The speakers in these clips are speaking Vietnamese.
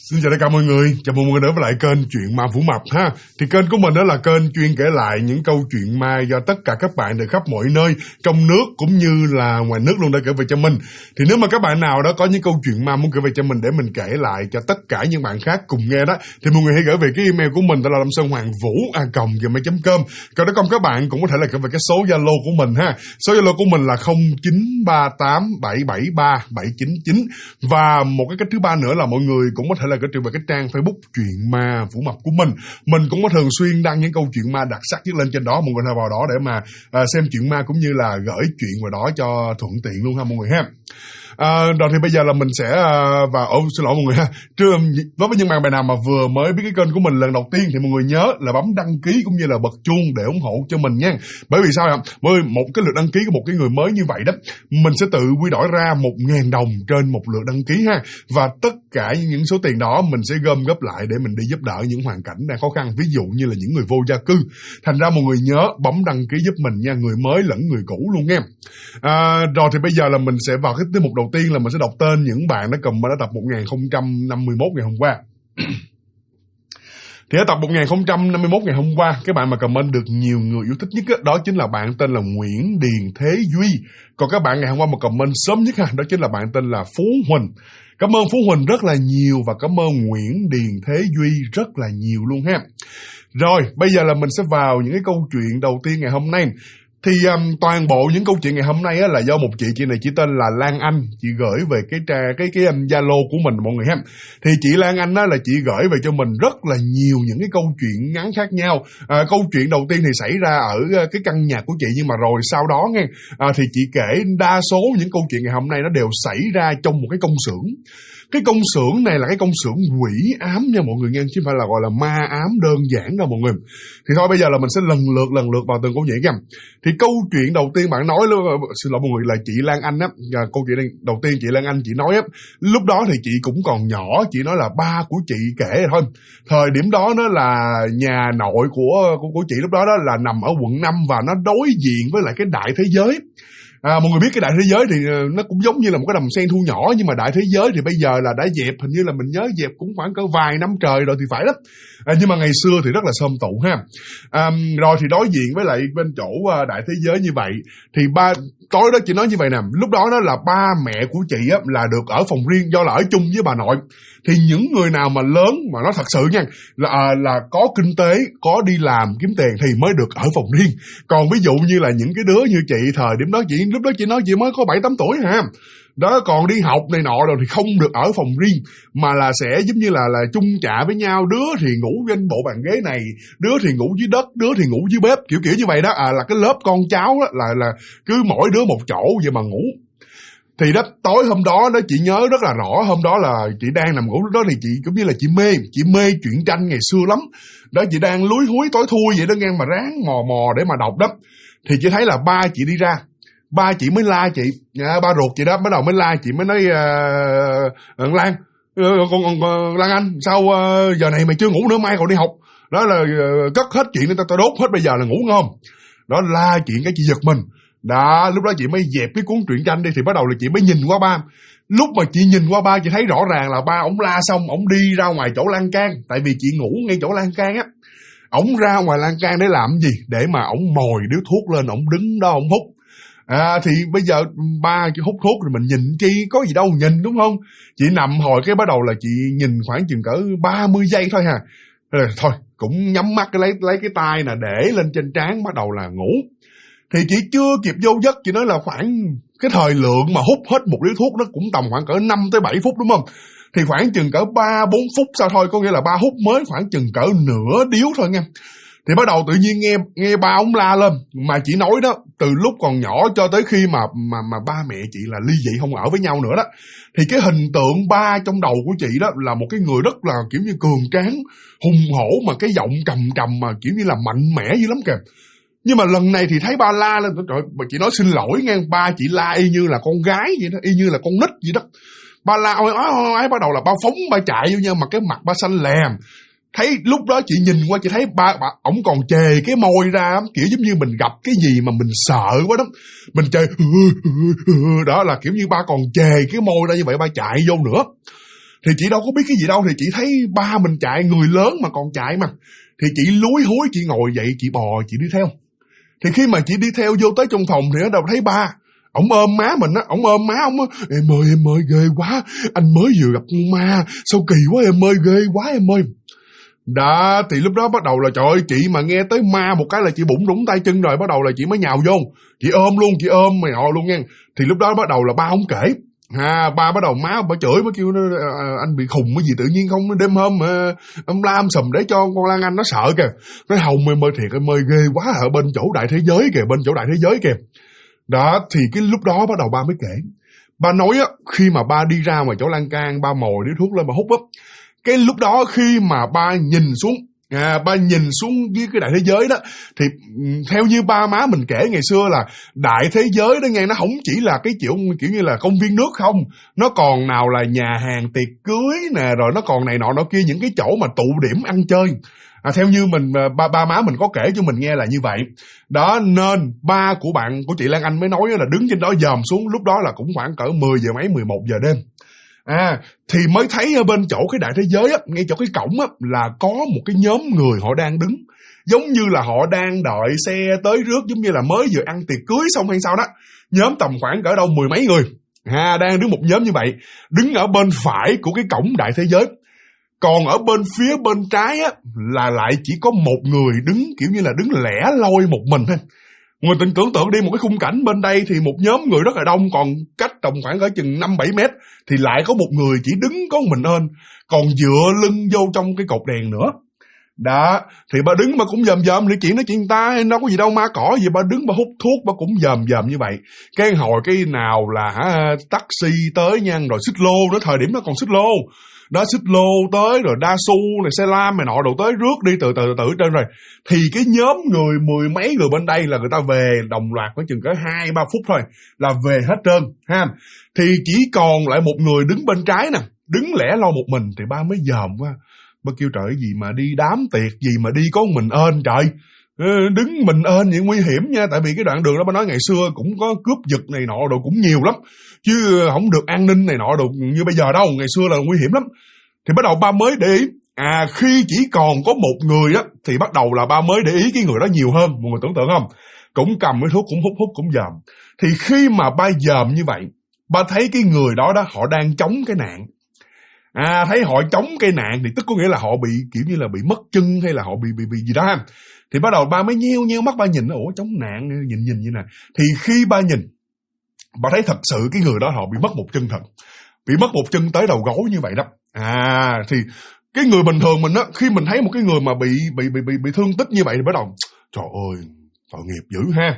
Xin chào tất cả mọi người, chào mừng mọi người đến với lại kênh Chuyện Ma Vũ Mập ha. Thì kênh của mình đó là kênh chuyên kể lại những câu chuyện ma do tất cả các bạn từ khắp mọi nơi, trong nước cũng như là ngoài nước luôn đã kể về cho mình. Thì nếu mà các bạn nào đó có những câu chuyện ma muốn kể về cho mình để mình kể lại cho tất cả những bạn khác cùng nghe đó, thì mọi người hãy gửi về cái email của mình, đó là lamsonhoangvu@gmail.com. Còn đó không các bạn cũng có thể là gửi về cái số Zalo của mình ha. Số Zalo của mình là 0938773799. Và một cái cách thứ ba nữa là mọi người cũng có thể là gửi về cái trang Facebook Chuyện Ma Vũ Mập của mình. Mình cũng có thường xuyên đăng những câu chuyện ma đặc sắc nhất lên trên đó, mọi người hãy vào đó để mà xem chuyện ma cũng như là gửi chuyện vào đó cho thuận tiện luôn ha mọi người ha. Rồi thì bây giờ là mình sẽ xin lỗi mọi người ha. Đối với những bạn nào mà vừa mới biết cái kênh của mình lần đầu tiên thì mọi người nhớ là bấm đăng ký cũng như là bật chuông để ủng hộ cho mình nha. Bởi vì sao ạ? Bởi vì một cái lượt đăng ký của một cái người mới như vậy đó, mình sẽ tự quy đổi ra 1.000 đồng trên một lượt đăng ký ha. Và tất cả những số tiền đó mình sẽ gom góp lại để mình đi giúp đỡ những hoàn cảnh đang khó khăn, ví dụ như là những người vô gia cư. Thành ra mọi người nhớ bấm đăng ký giúp mình nha, người mới lẫn người cũ luôn nha. Rồi thì bây giờ là mình sẽ vào cái tiết mục đầu tiên là mình sẽ đọc tên những bạn đã comment ở tập 1051 ngày hôm qua. Thì ở tập 1051 ngày hôm qua, cái bạn mà comment được nhiều người yêu thích nhất đó chính là bạn tên là Nguyễn Điền Thế Duy. Còn các bạn ngày hôm qua mà comment sớm nhất ha, đó chính là bạn tên là Phú Huỳnh. Cảm ơn Phú Huỳnh rất là nhiều và cảm ơn Nguyễn Điền Thế Duy rất là nhiều luôn ha. Rồi, bây giờ là mình sẽ vào những cái câu chuyện đầu tiên ngày hôm nay. Thì toàn bộ những câu chuyện ngày hôm nay á, là do một chị này chỉ tên là Lan Anh, chị gửi về cái Zalo của mình mọi người ha. Thì chị Lan Anh á, là chị gửi về cho mình rất là nhiều những cái câu chuyện ngắn khác nhau. Câu chuyện đầu tiên thì xảy ra ở cái căn nhà của chị, nhưng mà rồi sau đó nghe thì chị kể đa số những câu chuyện ngày hôm nay nó đều xảy ra trong một cái công xưởng. Cái công xưởng này là cái công xưởng quỷ ám nha mọi người nghe, chứ không phải là gọi là ma ám đơn giản đâu mọi người. Thì thôi bây giờ là mình sẽ lần lượt vào từng câu chuyện nha. Thì câu chuyện đầu tiên bạn nói luôn, xin lỗi mọi người, là chị Lan Anh á. Câu chuyện đầu tiên chị Lan Anh chị nói á, lúc đó thì chị cũng còn nhỏ, chị nói là ba của chị kể thôi. Thời điểm đó nó là nhà nội của chị lúc đó là nằm ở quận 5 và nó đối diện với lại cái đại thế giới. Mọi người biết cái đại thế giới thì nó cũng giống như là một cái đầm sen thu nhỏ, nhưng mà đại thế giới thì bây giờ là đã dẹp, hình như là mình nhớ dẹp cũng khoảng cỡ vài năm trời rồi thì phải lắm. Nhưng mà ngày xưa thì rất là xôm tụ ha. Rồi thì đối diện với lại bên chỗ đại thế giới như vậy thì tối đó chị nói như vậy nè, lúc đó đó là ba mẹ của chị á là được ở phòng riêng do là ở chung với bà nội. Thì những người nào mà lớn mà nó thật sự nha là có kinh tế, có đi làm kiếm tiền thì mới được ở phòng riêng. Còn ví dụ như là những cái đứa như chị thời điểm đó, lúc đó chị nói chị mới có 7-8 tuổi ha. Đó, còn đi học này nọ rồi thì không được ở phòng riêng, mà là sẽ giống như là chung chạ với nhau, đứa thì ngủ trên bộ bàn ghế này, đứa thì ngủ dưới đất, đứa thì ngủ dưới bếp, kiểu như vậy đó. Là cái lớp con cháu đó, là cứ mỗi đứa một chỗ vậy mà ngủ. Thì đó, tối hôm đó chị nhớ rất là rõ, hôm đó là chị đang nằm ngủ, lúc đó thì chị cũng như là chị mê truyện tranh ngày xưa lắm. Đó, chị đang lúi húi tối thui vậy đó nghe, mà ráng mò để mà đọc đó. Thì chị thấy là ba chị đi ra, ba chị mới la chị, ba ruột chị đó bắt đầu mới la chị, mới nói Lan, Lan Anh, sao giờ này mày chưa ngủ nữa, mai còn đi học. Đó là cất hết chuyện để tao đốt hết, bây giờ là ngủ ngon. Đó, la chuyện cái chị giật mình. Đó, lúc đó chị mới dẹp cái cuốn truyện tranh đi, thì bắt đầu là chị mới nhìn qua ba. Lúc mà chị nhìn qua ba, chị thấy rõ ràng là ba ổng la xong, ổng đi ra ngoài chỗ lan can, tại vì chị ngủ ngay chỗ lan can á. Ổng ra ngoài lan can để làm gì? Để mà ổng mồi điếu thuốc lên, ổng đứng đó ổng hút. Thì bây giờ ba chị hút thuốc rồi mình nhìn chi, có gì đâu nhìn đúng không? Chị nằm hồi cái bắt đầu là chị nhìn khoảng chừng cỡ 30 giây thôi ha. Rồi thôi cũng nhắm mắt lấy cái tay nè để lên trên trán, bắt đầu là ngủ. Thì chị chưa kịp vô giấc, chị nói là khoảng cái thời lượng mà hút hết một điếu thuốc nó cũng tầm khoảng cỡ 5-7 phút đúng không? Thì khoảng chừng cỡ 3-4 phút sau thôi, có nghĩa là ba hút mới khoảng chừng cỡ nửa điếu thôi nha. Thì bắt đầu tự nhiên nghe ba ông la lên. Mà chị nói đó, từ lúc còn nhỏ cho tới khi mà ba mẹ chị là ly dị không ở với nhau nữa đó, thì cái hình tượng ba trong đầu của chị đó là một cái người rất là kiểu như cường tráng, hùng hổ, mà cái giọng trầm mà kiểu như là mạnh mẽ dữ lắm kìa. Nhưng mà lần này thì thấy ba la lên, trời, chị nói xin lỗi nghe, ba chị la y như là con gái vậy đó, y như là con nít vậy đó. Ba la ôi bắt đầu là ba phóng ba chạy vô nha, mà cái mặt ba xanh lèm. Thấy lúc đó chị nhìn qua chị thấy ổng còn chề cái môi ra, kiểu giống như mình gặp cái gì mà mình sợ quá đó, mình chề đó, là kiểu như ba còn chề cái môi ra như vậy, ba chạy vô nữa. Thì chị đâu có biết cái gì đâu, thì chị thấy ba mình chạy, người lớn mà còn chạy mà. Thì chị lúi húi, chị ngồi dậy, chị bò, chị đi theo. Thì khi mà chị đi theo vô tới trong phòng thì ở đâu thấy ba. Ổng ôm má mình á, ổng ôm má ổng á. Em ơi, ghê quá, anh mới vừa gặp con ma, sao kỳ quá em ơi, ghê quá em ơi. Đó, thì lúc đó bắt đầu là trời ơi, chị mà nghe tới ma một cái là chị bủn rủn tay chân rồi, bắt đầu là chị mới nhào vô. Chị ôm luôn, chị ôm mày nọ luôn nha. Thì lúc đó bắt đầu là ba không kể. Ba bắt đầu má bà chửi, bà kêu nó anh bị khùng cái gì tự nhiên không đêm hôm ông lam sùm để cho con Lan Anh nó sợ kìa. Nói hồng em ơi thiệt em ơi ghê quá ở bên chỗ đại thế giới kìa, bên chỗ đại thế giới kìa. Đó, thì cái lúc đó bắt đầu ba mới kể. Ba nói á, khi mà ba đi ra ngoài chỗ lan can, ba mồi điếu thuốc lên mà hút á, cái lúc đó khi mà ba nhìn xuống, ba nhìn xuống với cái đại thế giới đó, thì theo như ba má mình kể ngày xưa là đại thế giới đó nghe, nó không chỉ là cái kiểu như là công viên nước không, nó còn nào là nhà hàng tiệc cưới nè, rồi nó còn này nọ nọ kia, những cái chỗ mà tụ điểm ăn chơi. Theo như mình ba má mình có kể cho mình nghe là như vậy. Đó, nên ba của bạn của chị Lan Anh mới nói là đứng trên đó dòm xuống, lúc đó là cũng khoảng cỡ 10 giờ mấy, 11 giờ đêm. Thì mới thấy ở bên chỗ cái đại thế giới á, ngay chỗ cái cổng á, là có một cái nhóm người họ đang đứng, giống như là họ đang đợi xe tới rước, giống như là mới vừa ăn tiệc cưới xong hay sao đó. Nhóm tầm khoảng cỡ đâu 10 mấy người, đang đứng một nhóm như vậy, đứng ở bên phải của cái cổng đại thế giới. Còn ở bên phía bên trái á, là lại chỉ có một người đứng kiểu như là đứng lẻ loi một mình thôi. Người tưởng tượng đi một cái khung cảnh bên đây thì một nhóm người rất là đông, còn cách tầm khoảng cỡ chừng 5-7 mét thì lại có một người chỉ đứng có mình ơn, còn dựa lưng vô trong cái cột đèn nữa. Đó, thì bà đứng mà cũng dòm nói chuyện người ta, đâu có gì đâu ma cỏ gì, bà đứng bà hút thuốc bà cũng dòm như vậy. Cái hồi cái nào là taxi tới nha, rồi xích lô nữa, thời điểm đó còn xích lô. Đó, xích lô tới rồi đa su này, xe lam này nọ đồ tới rước đi từ trên rồi. Thì cái nhóm người 10 mấy người bên đây là người ta về đồng loạt có chừng cỡ 2-3 phút thôi là về hết trơn ha. Thì chỉ còn lại một người đứng bên trái nè, đứng lẻ loi một mình. Thì ba mới dòm qua, ba kêu trời gì mà đi đám tiệc gì mà đi có mình ơn trời, đứng mình ơn vậy nguy hiểm nha. Tại vì cái đoạn đường đó ba nói ngày xưa cũng có cướp giật này nọ đồ cũng nhiều lắm, chứ không được an ninh này nọ đồ như bây giờ đâu, ngày xưa là nguy hiểm lắm. Thì bắt đầu ba mới để ý, khi chỉ còn có một người á, thì bắt đầu là ba mới để ý cái người đó nhiều hơn. Mọi người tưởng tượng không, cũng cầm cái thuốc cũng hút cũng dòm. Thì khi mà ba dòm như vậy, ba thấy cái người đó họ đang chống cái nạn. Thấy họ chống cây nạn thì tức có nghĩa là họ bị kiểu như là bị mất chân hay là họ bị gì đó ha. Thì bắt đầu ba mới nheo mắt ba nhìn, ủa chống nạn nhìn như nè. Thì khi ba nhìn, ba thấy thật sự cái người đó họ bị mất một chân thật, bị mất một chân tới đầu gối như vậy đó. Thì cái người bình thường mình á, khi mình thấy một cái người mà bị thương tích như vậy thì bắt đầu trời ơi tội nghiệp dữ ha.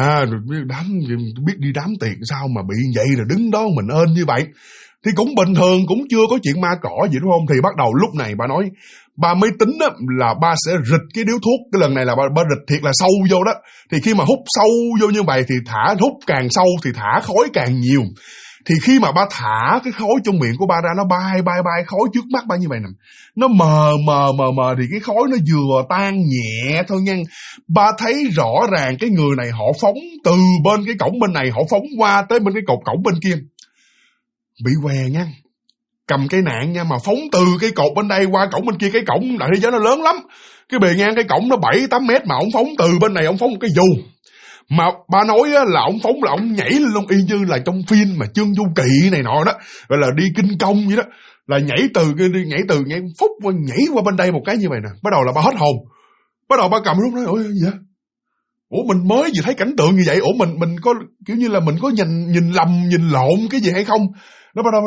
Biết đi đám tiệc sao mà bị vậy rồi đứng đó mình ơn như vậy. Thì cũng bình thường, cũng chưa có chuyện ma cỏ gì đúng không. Thì bắt đầu lúc này ba nói, ba mới tính đó, là ba sẽ rịch cái điếu thuốc. Cái lần này là ba rịch thiệt là sâu vô đó. Thì khi mà hút sâu vô như vậy thì hút càng sâu thì thả khói càng nhiều. Thì khi mà ba thả cái khói trong miệng của ba ra, nó bay khói trước mắt ba như vậy nè, nó mờ thì cái khói nó vừa tan nhẹ thôi nha. Ba thấy rõ ràng cái người này họ phóng từ bên cái cổng bên này, họ phóng qua tới bên cái cột cổng bên kia, bị què nha, cầm cái nạn nha, mà phóng từ cái cột bên đây qua cổng bên kia. Cái cổng đại thế giới nó lớn lắm, cái bề ngang cái cổng nó 7-8 mét, mà ông phóng từ bên này, ông phóng một cái dù. Mà ba nói là ông phóng là ông nhảy lên luôn, y như là trong phim mà Trương Du Kỵ này nọ đó, gọi là đi kinh công vậy đó, là nhảy phúc qua, nhảy qua bên đây một cái như vậy nè. Bắt đầu là ba hết hồn, bắt đầu ba cầm lúc nói ủa gì vậy? Ủa mình mới vừa thấy cảnh tượng như vậy, ủa mình có kiểu như là mình có nhìn lầm nhìn lộn cái gì hay không? Nó bắt đầu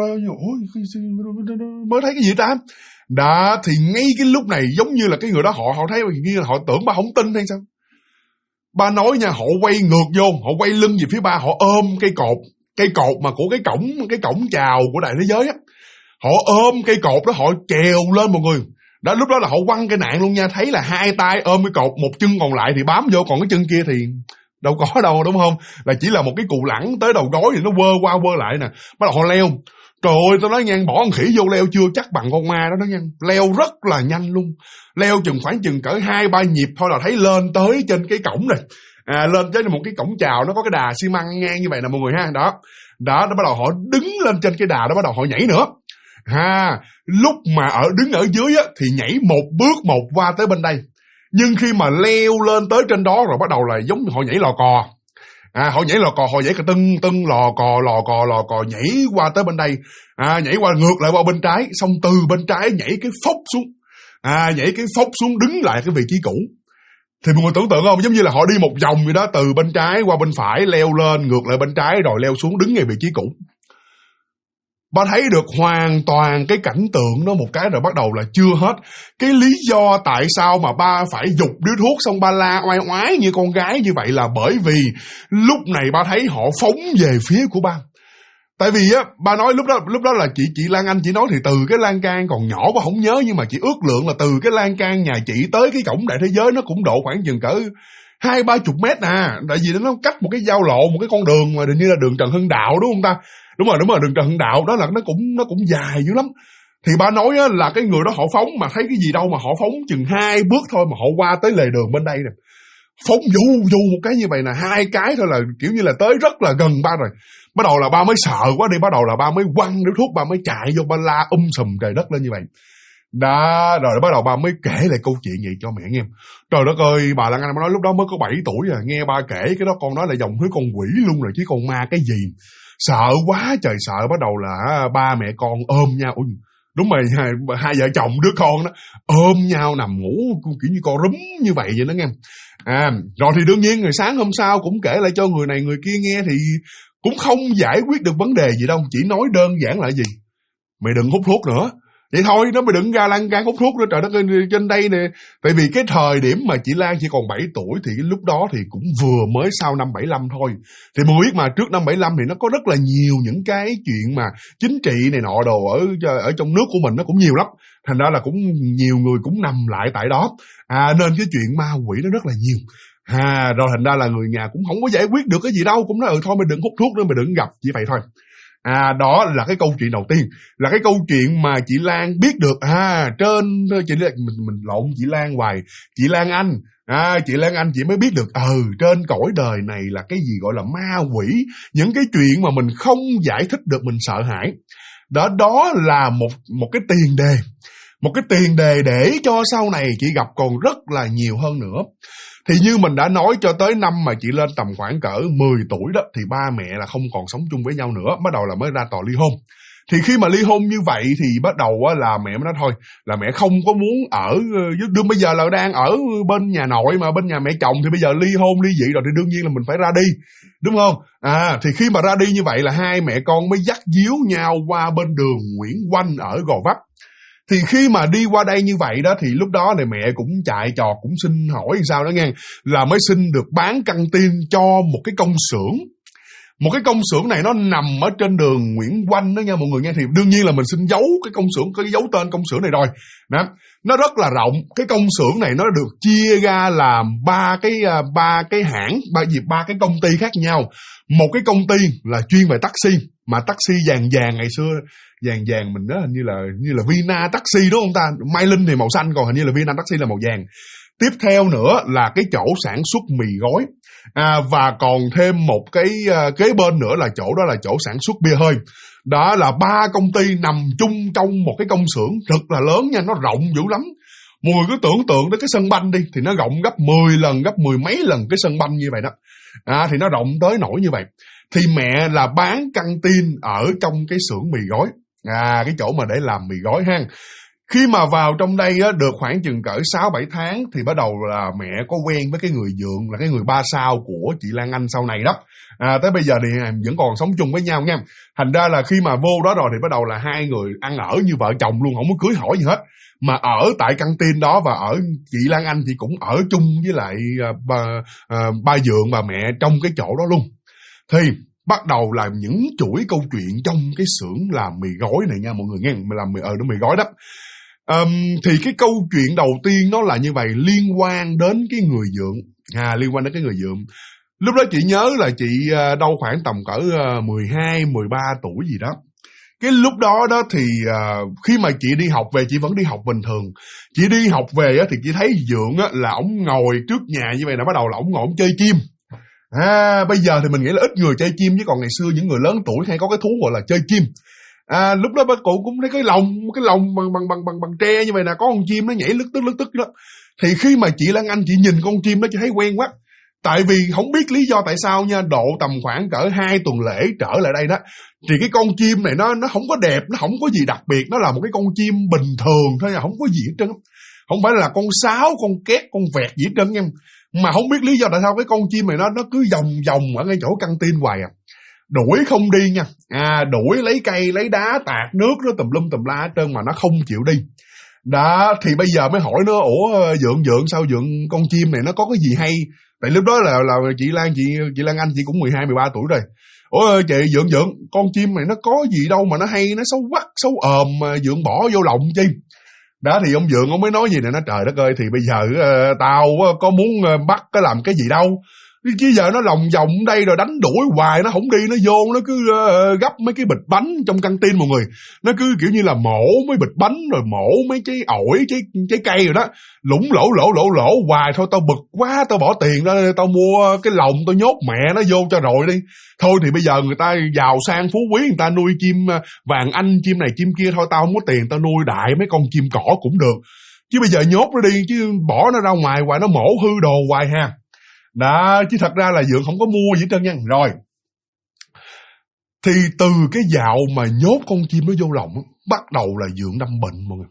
mới thấy cái gì ta? Đó, thì ngay cái lúc này giống như là cái người đó họ thấy như là họ tưởng ba không tin hay sao? Ba nói nha, họ quay ngược vô, họ quay lưng về phía ba, họ ôm cây cột mà của cái cổng chào của đại thế giới á. Họ ôm cây cột đó, họ trèo lên một người. Đó, lúc đó là họ quăng cái nạn luôn nha, thấy là hai tay ôm cái cột, một chân còn lại thì bám vô, còn cái chân kia thì đâu có đâu đúng không? Là chỉ là một cái cù lẳng tới đầu gối thì nó quơ qua quơ lại nè. Bắt đầu họ leo. Trời ơi, tôi nói nha, bỏ con khỉ vô leo chưa chắc bằng con ma đó nha. Leo rất là nhanh luôn. Leo khoảng chừng cỡ 2-3 nhịp thôi là thấy lên tới trên cái cổng này. Lên tới một cái cổng chào, nó có cái đà xi măng ngang như vậy nè mọi người ha. Đó, nó bắt đầu họ đứng lên trên cái đà đó, bắt đầu họ nhảy nữa. Lúc mà đứng ở dưới á, thì nhảy một bước một qua tới bên đây. Nhưng khi mà leo lên tới trên đó rồi bắt đầu là giống như họ nhảy lò cò. Họ nhảy lò cò, họ nhảy cái tưng lò cò nhảy qua tới bên đây. Nhảy qua ngược lại qua bên trái, xong từ bên trái nhảy cái phốc xuống. Nhảy cái phốc xuống đứng lại cái vị trí cũ. Thì mọi người tưởng tượng không, giống như là họ đi một vòng vậy đó, từ bên trái qua bên phải, leo lên ngược lại bên trái rồi leo xuống đứng ngay vị trí cũ. Ba thấy được hoàn toàn cái cảnh tượng đó một cái rồi bắt đầu là chưa hết. Cái lý do tại sao mà ba phải giục điếu thuốc xong ba la oai oái như con gái như vậy là bởi vì lúc này ba thấy họ phóng về phía của ba. Tại vì á, ba nói lúc đó là chị Lan Anh chỉ nói thì từ cái lan can còn nhỏ ba không nhớ, nhưng mà chị ước lượng là từ cái lan can nhà chị tới cái cổng Đại Thế Giới nó cũng độ khoảng chừng cỡ 20-30 mét tại vì nó cách một cái giao lộ, một cái con đường mà hình như là đường Trần Hưng Đạo đúng không ta? Đúng rồi, đường Trần Hưng Đạo đó, là nó cũng dài dữ lắm. Thì ba nói á, là cái người đó họ phóng mà thấy cái gì đâu mà họ phóng chừng 2 bước thôi mà họ qua tới lề đường bên đây nè. Phóng du một cái như vậy là 2 cái thôi là kiểu như là tới rất là gần ba rồi. Bắt đầu là ba mới sợ quá đi, bắt đầu là ba mới quăng điếu thuốc, ba mới chạy vô ba la sùm trời đất lên như vậy. Đó, rồi bắt đầu ba mới kể lại câu chuyện vậy cho mẹ nghe. Trời đất ơi, bà Lan Anh nói lúc đó mới có 7 tuổi nghe ba kể cái đó con nói là dòng thứ con quỷ luôn rồi chứ con ma cái gì. Sợ quá trời sợ, bắt đầu là ba mẹ con ôm nhau. Ui, đúng rồi, hai vợ chồng đứa con đó ôm nhau nằm ngủ kiểu như con rúm như vậy đó nghe. Rồi thì đương nhiên ngày sáng hôm sau cũng kể lại cho người này người kia nghe thì cũng không giải quyết được vấn đề gì đâu, chỉ nói đơn giản là gì? Mày đừng hút thuốc nữa. Vậy thôi, nó mới đừng ra lan can hút thuốc nữa, trời đất ơi, trên đây nè. Tại vì cái thời điểm mà chị Lan chỉ còn 7 tuổi thì cái lúc đó thì cũng vừa mới sau năm 75 thôi. Thì mình biết mà trước năm 75 thì nó có rất là nhiều những cái chuyện mà chính trị này nọ đồ ở trong nước của mình nó cũng nhiều lắm. Thành ra là cũng nhiều người cũng nằm lại tại đó. Nên cái chuyện ma quỷ nó rất là nhiều. Rồi thành ra là người nhà cũng không có giải quyết được cái gì đâu, cũng nói thôi mày đừng hút thuốc nữa, mày đừng gặp, chỉ vậy thôi. Đó là cái câu chuyện đầu tiên, là cái câu chuyện mà chị Lan biết được. Trên chị mình lộn chị Lan hoài, chị Lan Anh. Chị Lan Anh chị mới biết được trên cõi đời này là cái gì gọi là ma quỷ, những cái chuyện mà mình không giải thích được mình sợ hãi. Đó là một cái tiền đề, một cái tiền đề để cho sau này chị gặp còn rất là nhiều hơn nữa. Thì như mình đã nói, cho tới năm mà chị lên tầm khoảng cỡ 10 tuổi đó thì ba mẹ là không còn sống chung với nhau nữa, bắt đầu là mới ra tòa ly hôn. Thì khi mà ly hôn như vậy thì bắt đầu là mẹ mới nói thôi là mẹ không có muốn ở, đương bây giờ là đang ở bên nhà nội mà bên nhà mẹ chồng, thì bây giờ ly hôn ly dị rồi thì đương nhiên là mình phải ra đi, đúng không? Thì khi mà ra đi như vậy là hai mẹ con mới dắt díu nhau qua bên đường Nguyễn Oanh ở Gò Vấp. Thì khi mà đi qua đây như vậy đó thì lúc đó này mẹ cũng chạy trọt cũng xin hỏi sao đó nghe, là mới xin được bán căng tin cho một cái công xưởng. Một cái công xưởng này nó nằm ở trên đường Nguyễn Oanh đó nha mọi người nghe. Thì đương nhiên là mình xin giấu cái công xưởng, cái giấu tên công xưởng này rồi đó. Nó rất là rộng. Cái công xưởng này nó được chia ra làm ba cái hãng, ba cái công ty khác nhau. Một cái công ty là chuyên về taxi, mà taxi vàng ngày xưa, vàng mình đó hình như là Vina taxi đúng không ta? Mai Linh thì màu xanh, còn hình như là Vina taxi là màu vàng. Tiếp theo nữa là cái chỗ sản xuất mì gói. Và còn thêm một cái kế bên nữa là chỗ đó là chỗ sản xuất bia hơi. Đó là ba công ty nằm chung trong một cái công xưởng thật là lớn nha, nó rộng dữ lắm. Mọi người cứ tưởng tượng đến cái sân banh đi, thì nó rộng gấp 10 lần, gấp 10 mấy lần cái sân banh như vậy đó. Thì nó rộng tới nỗi như vậy. Thì mẹ là bán căng tin ở trong cái xưởng mì gói, cái chỗ mà để làm mì gói ha. Khi mà vào trong đây á, được khoảng chừng cỡ 6-7 tháng thì bắt đầu là mẹ có quen với cái người dượng, là cái người ba sao của chị Lan Anh sau này đó. Tới bây giờ thì vẫn còn sống chung với nhau nha. Thành ra là khi mà vô đó rồi thì bắt đầu là hai người ăn ở như vợ chồng luôn, không có cưới hỏi gì hết. Mà ở tại căng tin đó, và ở chị Lan Anh thì cũng ở chung với lại ba dượng và mẹ trong cái chỗ đó luôn. Thì bắt đầu làm những chuỗi câu chuyện trong cái xưởng làm mì gói này nha mọi người nghe, làm mì gói đó. Thì cái câu chuyện đầu tiên nó là như vậy, liên quan đến cái người dượng. Liên quan đến cái người dượng. Lúc đó chị nhớ là chị đâu khoảng tầm cỡ 12-13 tuổi gì đó. Cái lúc đó đó thì khi mà chị đi học về, chị vẫn đi học bình thường. Chị đi học về á, thì chị thấy dượng á, là ổng ngồi trước nhà như vậy, là bắt đầu là ổng ngồi ổng chơi chim. Bây giờ thì mình nghĩ là ít người chơi chim, chứ còn ngày xưa những người lớn tuổi hay có cái thú gọi là chơi chim. Lúc đó bà cụ cũng thấy cái lồng bằng tre như vậy nè, có con chim nó nhảy lức tức đó. Thì khi mà chị Lan Anh chị nhìn con chim đó chị thấy quen quá. Tại vì không biết lý do tại sao nha, độ tầm khoảng cỡ 2 tuần lễ trở lại đây đó, thì cái con chim này nó không có đẹp, nó không có gì đặc biệt, nó là một cái con chim bình thường thôi, không có gì hết trơn. Không phải là con sáo, con két, con vẹt gì hết trơn nha. Mà không biết lý do tại sao cái con chim này nó cứ vòng ở ngay chỗ căng tin hoài đuổi không đi nha. Đuổi lấy cây lấy đá tạt nước nó tùm lum tùm la hết trơn mà nó không chịu đi. Đó thì bây giờ mới hỏi nó, ủa Dượng sao Dượng con chim này nó có cái gì hay? Tại lúc đó là chị Lan Anh chị cũng 12-13 tuổi rồi. Ủa chị Dượng con chim này nó có gì đâu mà nó hay, nó xấu quắc xấu ồm mà Dượng bỏ vô lòng chi? Đó thì ông Dượng ông mới nói gì nè, nó trời đất ơi, thì bây giờ tao có muốn bắt cái làm cái gì đâu, chứ giờ nó lòng vòng đây rồi đánh đuổi hoài nó không đi, nó vô nó cứ gấp mấy cái bịch bánh trong căng tin mọi người, nó cứ kiểu như là mổ mấy bịch bánh rồi mổ mấy trái ổi trái cây rồi đó, lủng lỗ hoài. Thôi tao bực quá, tao bỏ tiền ra tao mua cái lồng tao nhốt mẹ nó vô cho rồi đi. Thôi thì bây giờ người ta giàu sang phú quý, người ta nuôi chim vàng anh, chim này chim kia, thôi tao không có tiền, tao nuôi đại mấy con chim cỏ cũng được, chứ bây giờ nhốt nó đi, chứ bỏ nó ra ngoài hoài nó mổ hư đồ hoài ha. Đó, chứ thật ra là Dượng không có mua gì hết trơn nha. Rồi thì từ cái dạo mà nhốt con chim nó vô lòng bắt đầu là Dượng đâm bệnh mọi người.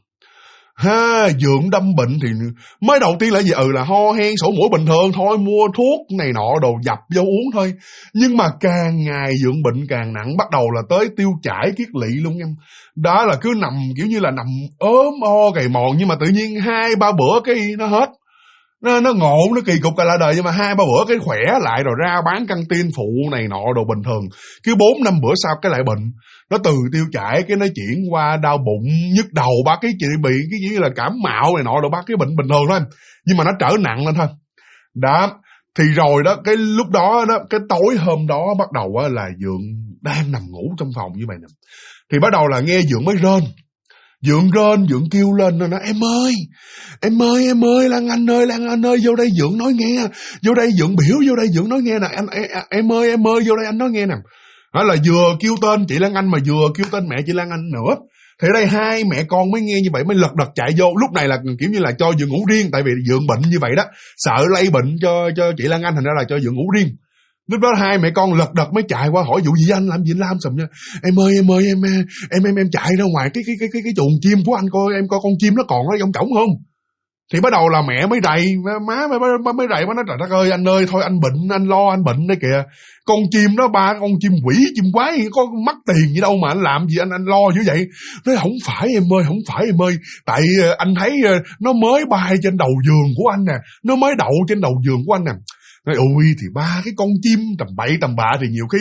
Dượng đâm bệnh thì mới đầu tiên là gì? Là ho hen sổ mũi bình thường thôi, mua thuốc này nọ đồ dập vô uống thôi. Nhưng mà càng ngày Dượng bệnh càng nặng, bắt đầu là tới tiêu chảy kiết lỵ luôn nha. Đó là cứ nằm kiểu như là nằm ốm o gầy mòn, nhưng mà tự nhiên 2-3 bữa cái nó hết. Nó ngộ, nó kỳ cục cả là đời, nhưng mà 2-3 bữa cái khỏe lại rồi ra bán căng tin phụ này nọ đồ bình thường. Cứ 4-5 bữa sau cái lại bệnh. Nó từ tiêu chảy cái nó chuyển qua đau bụng, nhức đầu, ba cái chị bị cái gì là cảm mạo này nọ đồ, ba cái bệnh bình thường thôi. Nhưng mà nó trở nặng lên thôi. Đó, thì rồi đó, cái lúc đó đó, cái tối hôm đó bắt đầu là Dượng đang nằm ngủ trong phòng như vậy nè. Thì bắt đầu là nghe Dượng mới rên. Dượng kêu lên nó nói, em ơi, Lan Anh ơi, vô đây Dượng nói nghe, vô đây Dượng biểu, vô đây Dượng nói nghe nè, em ơi, vô đây anh nói nghe nè. Đó là vừa kêu tên chị Lan Anh mà vừa kêu tên mẹ chị Lan Anh nữa. Thì ở đây hai mẹ con mới nghe như vậy mới lật đật chạy vô. Lúc này là kiểu như là cho Dượng ngủ riêng, tại vì Dượng bệnh như vậy đó, sợ lây bệnh cho chị Lan Anh, thành ra là cho Dượng ngủ riêng. Lúc đó hai mẹ con lật đật mới chạy qua hỏi vụ gì anh làm gì, anh làm sầm nha. Em ơi, em chạy ra ngoài cái chuồng chim của anh coi, em coi con chim nó còn ở trong cổng không. Thì bắt đầu là mẹ mới rầy, má mới rầy, má nói trời đất ơi, anh ơi, thôi anh bệnh, anh lo anh bệnh đây kìa. Con chim đó, ba con chim quỷ, chim quái, có mắc tiền gì đâu mà anh làm gì anh lo dữ vậy. Nói không phải em ơi, tại anh thấy nó mới bay trên đầu giường của anh nè, nó mới đậu trên đầu giường của anh nè. Nói ôi thì ba cái con chim tầm bậy tầm bạ thì nhiều khi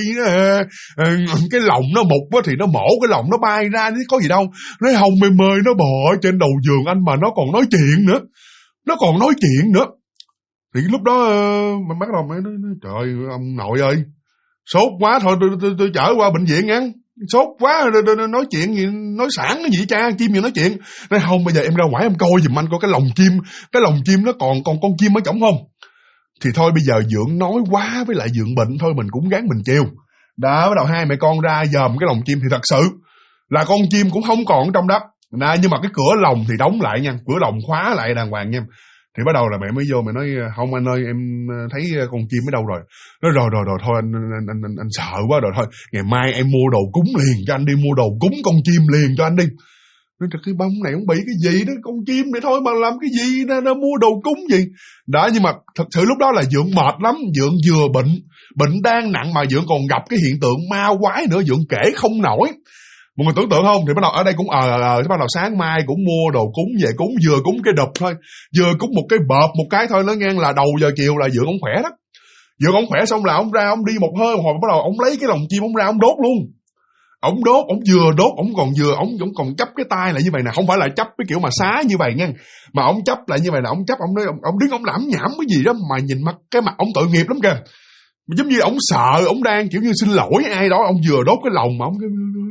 cái lòng nó mục thì nó mổ cái lòng nó bay ra, có gì đâu. Nói không em ơi, nó bò trên đầu giường anh mà nó còn nói chuyện nữa. Thì lúc đó mình bắt đầu mới nói trời ông nội ơi, sốt quá, thôi tôi chở qua bệnh viện nha. Sốt quá, nói chuyện gì, nói sẵn cái gì cha, chim gì nói chuyện. Nói không, bây giờ em ra ngoài em coi giùm anh coi cái lồng chim nó còn con chim ở trỏng không. Thì thôi bây giờ Dượng nói quá với lại Dượng bệnh, thôi mình cũng gắng mình chịu. Đó, bắt đầu hai mẹ con ra dòm cái lồng chim thì thật sự là con chim cũng không còn trong đó. Nhưng mà cái cửa lồng thì đóng lại nha, cửa lồng khóa lại đàng hoàng nha. Thì bắt đầu là mẹ mới vô, mẹ nói không anh ơi, em thấy con chim ở đâu rồi. Nói rồi thôi anh sợ quá rồi, thôi ngày mai em mua đồ cúng liền cho anh đi, mua đồ cúng con chim liền cho anh đi. Nói cái bông này không bị cái gì đó, con chim này thôi mà làm cái gì nó mua đồ cúng gì. Đó, nhưng mà thật sự lúc đó là Dượng mệt lắm, Dượng vừa bệnh đang nặng mà Dượng còn gặp cái hiện tượng ma quái nữa, Dượng kể không nổi. Mọi người tưởng tượng không? Thì bắt đầu ở đây cũng bắt đầu sáng mai cũng mua đồ cúng về cúng, vừa cúng cái đập thôi, vừa cúng một cái bợp một cái thôi, nó ngang là đầu giờ chiều là Dượng ông khỏe đó. Dượng ông khỏe xong là ông ra ông đi một hơi hồi bắt đầu ông lấy cái lồng chim ông ra ông đốt luôn. Ông đốt, ông vừa đốt, ông còn chấp cái tay lại như vậy nè, không phải là chấp cái kiểu mà xá như vậy nha, mà ông chấp lại như vậy nè, ông chấp, ông nói ông đứng ông lẩm nhẩm cái gì đó mà nhìn cái mặt ông tội nghiệp lắm kìa, giống như ông sợ, ông đang kiểu như xin lỗi ai đó, ông vừa đốt cái lồng mà ông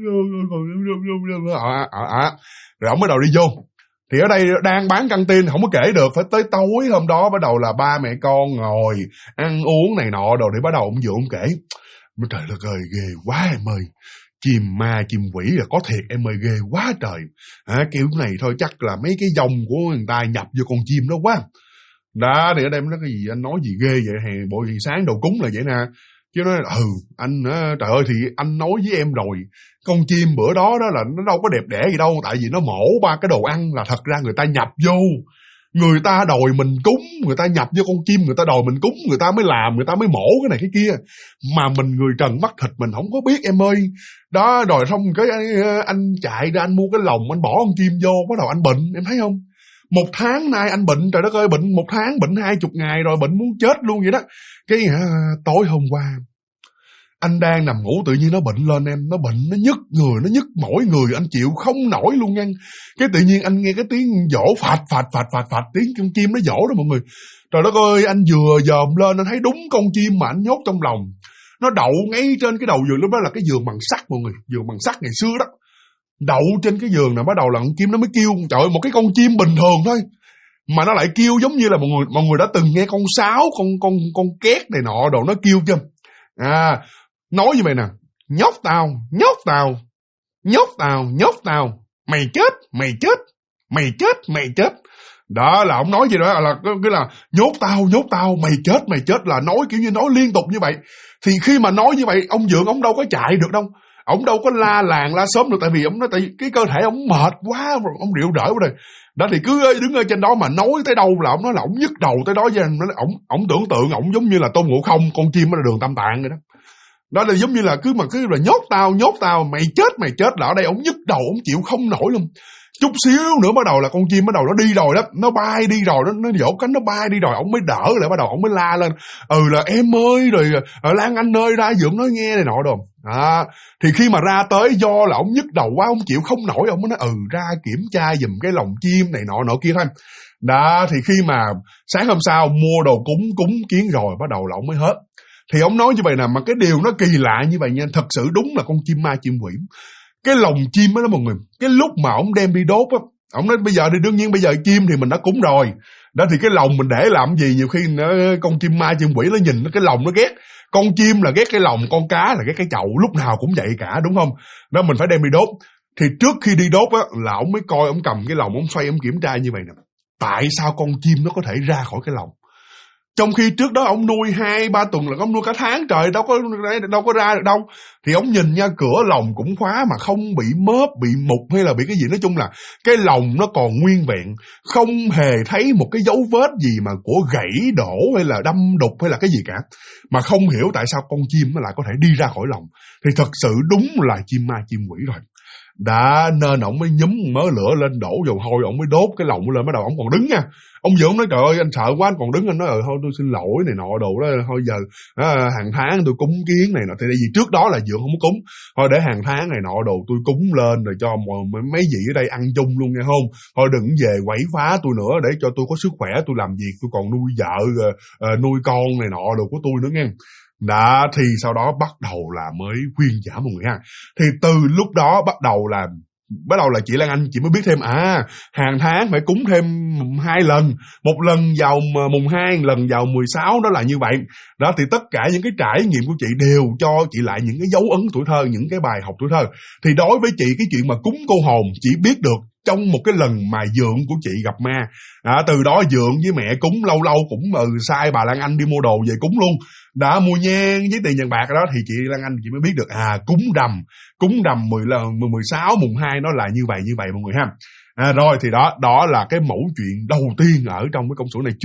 rồi ông bắt đầu đi vô. Thì ở đây đang bán căng tin không có kể được, phải tới tối hôm đó bắt đầu là ba mẹ con ngồi ăn uống này nọ đồ, thì bắt đầu ông vừa ông kể, trời đất ơi ghê quá em ơi, chim ma chim quỷ là có thiệt em ơi, ghê quá trời. Kiểu này thôi chắc là mấy cái dòng của người ta nhập vô con chim đó quá. Đó thì ở đây nó cái gì anh nói gì ghê vậy, hè bộ gì sáng đầu cúng là vậy nè. Chứ nói anh trời ơi thì anh nói với em rồi, con chim bữa đó là nó đâu có đẹp đẽ gì đâu, tại vì nó mổ 3 cái đồ ăn là thật ra người ta nhập vô. Người ta đòi mình cúng, người ta nhập vô con chim, người ta đòi mình cúng, người ta mới làm, người ta mới mổ cái này cái kia. Mà mình người trần mắt thịt mình không có biết em ơi. Đó, rồi xong cái anh chạy ra anh mua cái lồng, anh bỏ con chim vô, bắt đầu anh bệnh, em thấy không? 1 tháng nay anh bệnh, trời đất ơi, bệnh 1 tháng, bệnh 20 ngày rồi, bệnh muốn chết luôn vậy đó. Cái tối hôm qua anh đang nằm ngủ tự nhiên nó bệnh lên em, nó bệnh, nó nhức người, nó nhức mỏi người, anh chịu không nổi luôn nha. Cái tự nhiên anh nghe cái tiếng dỗ phạt, tiếng con chim nó dỗ đó mọi người. Trời đất ơi, anh vừa dòm lên anh thấy đúng con chim mà anh nhốt trong lòng. Nó đậu ngay trên cái đầu giường, lúc đó là cái giường bằng sắt mọi người, giường bằng sắt ngày xưa đó. Đậu trên cái giường này, bắt đầu là con chim nó mới kêu. Trời ơi, một cái con chim bình thường thôi mà nó lại kêu giống như là mọi người đã từng nghe con sáo, con két này nọ đồ nó kêu chưa? Nói như vậy nè, nhốt tao, mày chết. Đó là ông nói gì đó là cái là nhốt tao, mày chết là nói kiểu như nói liên tục như vậy. Thì khi mà nói như vậy, ông Dượng ông đâu có chạy được đâu. Ông đâu có la làng la xóm được, tại vì ông nói tại cái cơ thể ông mệt quá rồi, ông rượu rỡ rồi. Đó thì cứ đứng ở trên đó mà nói tới đâu là ông nói là ông nhức đầu tới đó, với ông tưởng tượng ông giống như là Tôn Ngộ Không, con chim ở Đường Tam Tạng vậy đó. Đó là giống như là cứ là nhốt tao, mày chết là ở đây ông nhức đầu, ông chịu không nổi luôn. Chút xíu nữa bắt đầu là con chim bắt đầu nó đi rồi đó, nó bay đi rồi, nó vỗ cánh nó bay đi rồi, ông mới đỡ lại, bắt đầu ông mới la lên, là em ơi, rồi Lan Anh ơi, ra Dượng nói nghe này nọ đồ. Thì khi mà ra tới do là ông nhức đầu quá, ông chịu không nổi, ông mới nói ra kiểm tra giùm cái lồng chim này nọ kia thôi. Đó thì khi mà sáng hôm sau mua đồ cúng kiến rồi, bắt đầu là ông mới hết. Thì ông nói như vậy nè, mà cái điều nó kỳ lạ như vậy nha, thật sự đúng là con chim ma chim quỷ. Cái lồng chim đó mọi người, cái lúc mà ông đem đi đốt á, ông nói bây giờ thì đương nhiên bây giờ chim thì mình đã cúng rồi. Đó thì cái lồng mình để làm gì, nhiều khi con chim ma chim quỷ nó nhìn cái lồng nó ghét. Con chim là ghét cái lồng, con cá là ghét cái chậu, lúc nào cũng vậy cả, đúng không? Đó mình phải đem đi đốt. Thì trước khi đi đốt á là ông mới coi, ông cầm cái lồng, ông xoay, ông kiểm tra như vậy nè. Tại sao con chim nó có thể ra khỏi cái lồng? Trong khi trước đó ông nuôi 2-3 tuần là ông nuôi cả tháng trời, đâu có ra được đâu. Thì ông nhìn nha, cửa lồng cũng khóa mà không bị mớp, bị mục hay là bị cái gì. Nói chung là cái lồng nó còn nguyên vẹn, không hề thấy một cái dấu vết gì mà của gãy đổ hay là đâm đục hay là cái gì cả. Mà không hiểu tại sao con chim nó lại có thể đi ra khỏi lồng. Thì thật sự đúng là chim ma chim quỷ rồi. Đã nên ông mới nhúm mớ lửa lên, đổ dầu hôi, ông mới đốt cái lồng lên, bắt đầu ông còn đứng nha. Ông Dượng nói trời ơi anh sợ quá, anh còn đứng, anh nói thôi tôi xin lỗi này nọ đồ đó, thôi giờ hàng tháng tôi cúng kiến này nọ. Thì tại vì trước đó là Dượng không có cúng, thôi để hàng tháng này nọ đồ tôi cúng lên rồi cho mấy vị ở đây ăn chung luôn nghe không. Thôi đừng về quẩy phá tôi nữa, để cho tôi có sức khỏe tôi làm việc, tôi còn nuôi vợ nuôi con này nọ đồ của tôi nữa nghe. Đã thì sau đó bắt đầu là mới khuyên giải mọi người ha. Thì từ lúc đó bắt đầu là chị Lan Anh chị mới biết thêm hàng tháng phải cúng thêm 2 lần, một lần vào mùng 2, lần vào 16, đó là như vậy. Đó thì tất cả những cái trải nghiệm của chị đều cho chị lại những cái dấu ấn tuổi thơ, những cái bài học tuổi thơ. Thì đối với chị cái chuyện mà cúng cô hồn chị biết được trong một cái lần mà Dượng của chị gặp ma. Từ đó Dượng với mẹ cúng lâu lâu cũng sai bà Lan Anh đi mua đồ về cúng luôn. Đã mua nhang với tiền vàng bạc đó thì chị Lan Anh chị mới biết được cúng rằm 16 mùng 2 nó là như vậy mọi người ha. Rồi thì đó là cái mẫu chuyện đầu tiên ở trong cái công số này.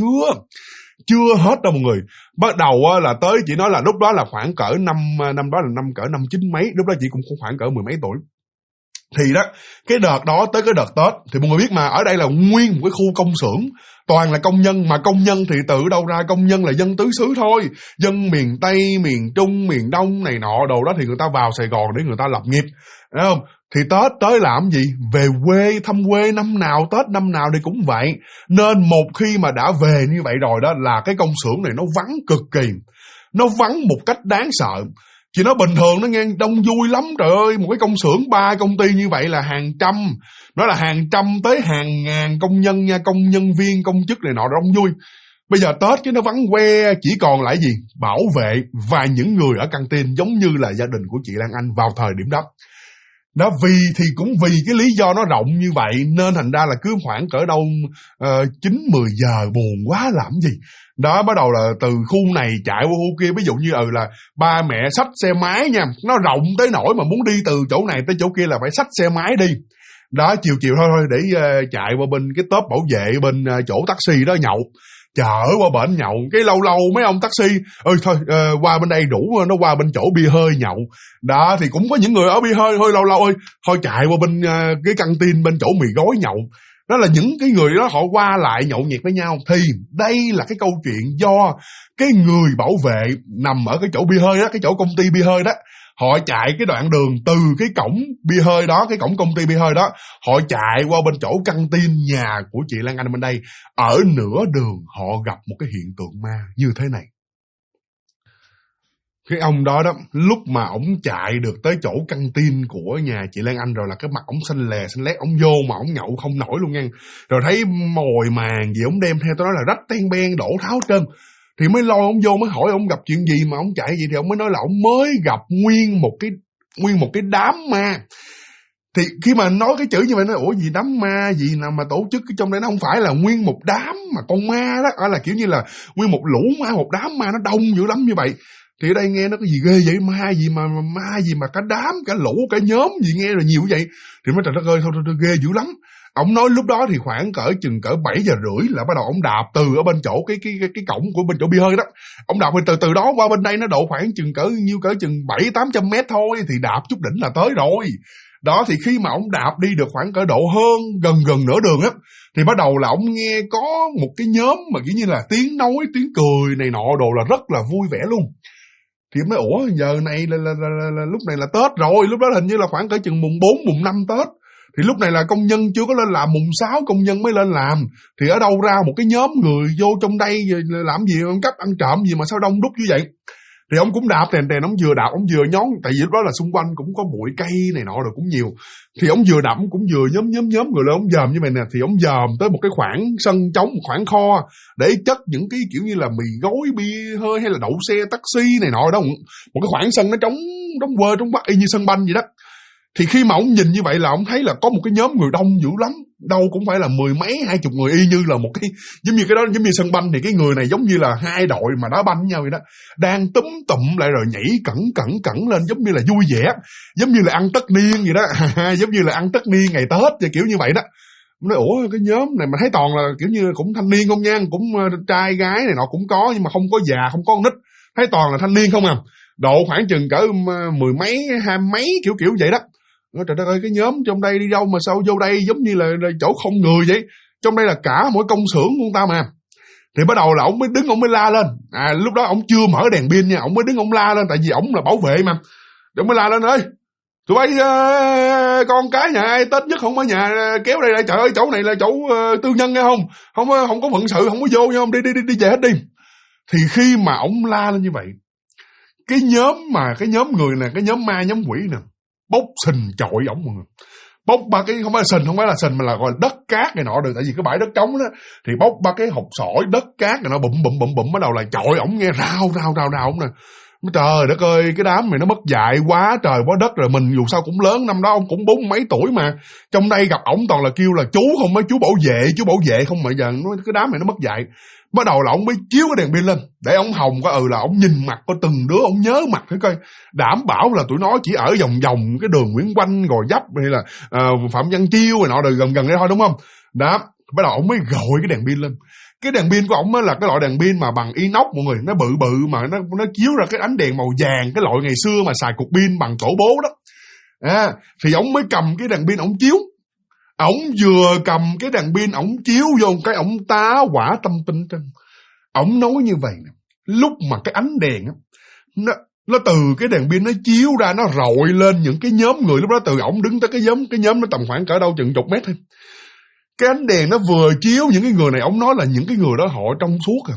Chưa hết đâu mọi người. Bắt đầu là tới chị nói là lúc đó là khoảng cỡ năm đó là năm 9 mấy, lúc đó chị cũng khoảng cỡ 10 mấy tuổi. Thì đó, cái đợt đó tới cái đợt Tết thì mọi người biết mà, ở đây là nguyên một cái khu công xưởng toàn là công nhân, mà công nhân thì từ đâu ra? Công nhân là dân tứ xứ thôi, dân miền Tây, miền Trung, miền Đông này nọ đồ đó, thì người ta vào Sài Gòn để người ta lập nghiệp, thấy không? Thì Tết tới làm gì? Về quê, thăm quê, năm nào Tết năm nào thì cũng vậy. Nên một khi mà đã về như vậy rồi đó là cái công xưởng này nó vắng cực kỳ, nó vắng một cách đáng sợ. Chị nói bình thường nó nghe đông vui lắm, trời ơi, một cái công xưởng 3 công ty như vậy là hàng trăm, nó là hàng trăm tới hàng ngàn công nhân nha, công nhân viên, công chức này nọ đông vui. Bây giờ Tết cái nó vắng que, chỉ còn lại gì? Bảo vệ và những người ở căng tin giống như là gia đình của chị Lan Anh vào thời điểm đó. Đó, cũng vì cái lý do nó rộng như vậy nên thành ra là cứ khoảng cỡ đâu 9-10 giờ buồn quá làm gì. Đó, bắt đầu là từ khu này chạy qua khu kia, ví dụ như là ba mẹ xách xe máy nha, nó rộng tới nỗi mà muốn đi từ chỗ này tới chỗ kia là phải xách xe máy đi. Đó, chiều thôi để chạy qua bên cái tốp bảo vệ bên chỗ taxi đó nhậu. Chở qua bển nhậu, cái lâu mấy ông taxi thôi qua bên đây rủ nó qua bên chỗ bia hơi nhậu. Đó, thì cũng có những người ở bia hơi lâu thôi chạy qua bên cái căng tin bên chỗ mì gói nhậu. Đó là những cái người đó họ qua lại nhậu nhẹt với nhau. Thì đây là cái câu chuyện do cái người bảo vệ nằm ở cái chỗ bia hơi đó, cái chỗ công ty bia hơi đó, họ chạy cái đoạn đường từ cái cổng bia hơi đó, cái cổng công ty bia hơi đó, họ chạy qua bên chỗ căng tin nhà của chị Lan Anh bên đây. Ở nửa đường họ gặp một cái hiện tượng ma như thế này. Cái ông đó đó, lúc mà ổng chạy được tới chỗ căng tin của nhà chị Lan Anh rồi là cái mặt ổng xanh lét, ổng vô mà ổng nhậu không nổi luôn nha. Rồi thấy mồi màng gì ổng đem theo, tôi nói là rách ten ben đổ tháo trơn. Thì mới lôi ông vô, mới hỏi ông gặp chuyện gì mà ông chạy gì, thì ông mới nói là ông mới gặp nguyên một cái đám ma. Thì khi mà nói cái chữ như vậy, nói ủa gì đám ma gì nào mà tổ chức cái trong đây, nó không phải là nguyên một đám mà con ma đó, là kiểu như là nguyên một lũ ma, một đám ma nó đông dữ lắm như vậy. Thì ở đây nghe nó cái gì ghê vậy, ma gì mà cả đám, cả lũ, cả nhóm gì nghe rồi nhiều vậy. Thì mới trời đất ơi, thôi ghê dữ lắm. Ông nói lúc đó thì khoảng chừng 7 giờ rưỡi là bắt đầu ông đạp từ ở bên chỗ cái cổng của bên chỗ bia hơi đó. Ông đạp từ đó qua bên đây nó độ khoảng chừng chừng 700-800 mét thôi, thì đạp chút đỉnh là tới rồi. Đó, thì khi mà ông đạp đi được khoảng cỡ độ hơn gần nửa đường á, thì bắt đầu là ông nghe có một cái nhóm mà kiểu như là tiếng nói, tiếng cười này nọ đồ là rất là vui vẻ luôn. Thì ông nói ủa giờ này là lúc này là Tết rồi, lúc đó hình như là khoảng cỡ chừng mùng 4, mùng 5 Tết. Thì lúc này là công nhân chưa có lên làm, mùng 6 công nhân mới lên làm. Thì ở đâu ra một cái nhóm người vô trong đây làm gì, ăn cắp ăn trộm gì mà sao đông đúc như vậy. Thì ông cũng đạp tèn, ông vừa đạp ông vừa nhón, tại vì lúc đó là xung quanh cũng có bụi cây này nọ rồi cũng nhiều. Thì ông vừa đạp ông cũng vừa nhóm người lên, ông dòm như vậy nè. Thì ông dòm tới một cái khoảng sân trống, một khoảng kho để chất những cái kiểu như là mì gói, bia hơi hay là đậu xe, taxi này nọ đó. Một cái khoảng sân nó trống quơ trống bắc y như sân banh vậy đó. Thì khi mà ông nhìn như vậy là ông thấy là có một cái nhóm người đông dữ lắm, đâu cũng phải là 10 mấy 20 người, y như là một cái giống như cái đó, giống như sân banh. Thì cái người này giống như là hai đội mà đá banh với nhau vậy đó, đang túm tụm lại rồi nhảy cẩn lên, giống như là vui vẻ, giống như là ăn tất niên vậy đó. Giống như là ăn tất niên ngày Tết và kiểu như vậy đó. Nói ủa cái nhóm này mà thấy toàn là kiểu như cũng thanh niên không nha, cũng trai gái này nọ cũng có, nhưng mà không có già, không có con nít, thấy toàn là thanh niên không à. Độ khoảng chừng cỡ 10 mấy 20 mấy kiểu vậy đó. Nói trời đất ơi, cái nhóm trong đây đi đâu mà sao vô đây giống như là chỗ không người vậy. Trong đây là cả mỗi công xưởng của ta mà. Thì bắt đầu là ông mới đứng, ông mới la lên. Lúc đó ông chưa mở đèn pin nha, ông mới đứng ông la lên, tại vì ông là bảo vệ mà. Ông mới la lên ơi, tụi bay con cái nhà ai Tết nhất không ở nhà kéo đây lại, trời ơi chỗ này là chỗ tư nhân nghe không? Không có phận sự, không có vô nha, không đi về hết đi. Thì khi mà ông la lên như vậy, cái nhóm người nè, cái nhóm ma nhóm quỷ nè, bốc sình chọi ổng mọi người. Bốc ba cái, không phải là sình mà là gọi là đất cát này nọ được, tại vì cái bãi đất trống đó. Thì bốc ba cái hột sỏi đất cát này nó bụm bắt đầu là chọi ổng, nghe rao ổng nè. Trời đất ơi, cái đám này nó mất dạy quá trời quá đất rồi. Mình dù sao cũng lớn, năm đó ông cũng 40 mấy tuổi mà. Trong đây gặp ổng toàn là kêu là chú không, mấy chú bảo vệ không, mà giờ nói cái đám này nó mất dạy. Bắt đầu là ông mới chiếu cái đèn pin lên để ông hồng có là ông nhìn mặt có từng đứa, ông nhớ mặt thử coi, đảm bảo là tụi nó chỉ ở vòng cái đường Nguyễn Quanh, Gò Vấp hay là Phạm Văn Chiêu rồi nọ, rồi gần đây thôi, đúng không? Đó, bắt đầu ông mới gọi cái đèn pin lên. Cái đèn pin của ông là cái loại đèn pin mà bằng inox mọi người, nó bự mà nó chiếu ra cái ánh đèn màu vàng, cái loại ngày xưa mà xài cục pin bằng tổ bố đó. Thì ông mới cầm cái đèn pin ông chiếu. Ổng vừa cầm cái đèn pin ổng chiếu vô cái ổng tá hỏa tâm tinh trân. Ổng nói như vậy nè, lúc mà cái ánh đèn á, nó từ cái đèn pin nó chiếu ra, nó rọi lên những cái nhóm người. Lúc đó từ ổng đứng tới cái nhóm nó tầm khoảng cỡ đâu chừng chục mét thôi. Cái ánh đèn nó vừa chiếu những cái người này, ổng nói là những cái người đó họ trong suốt à.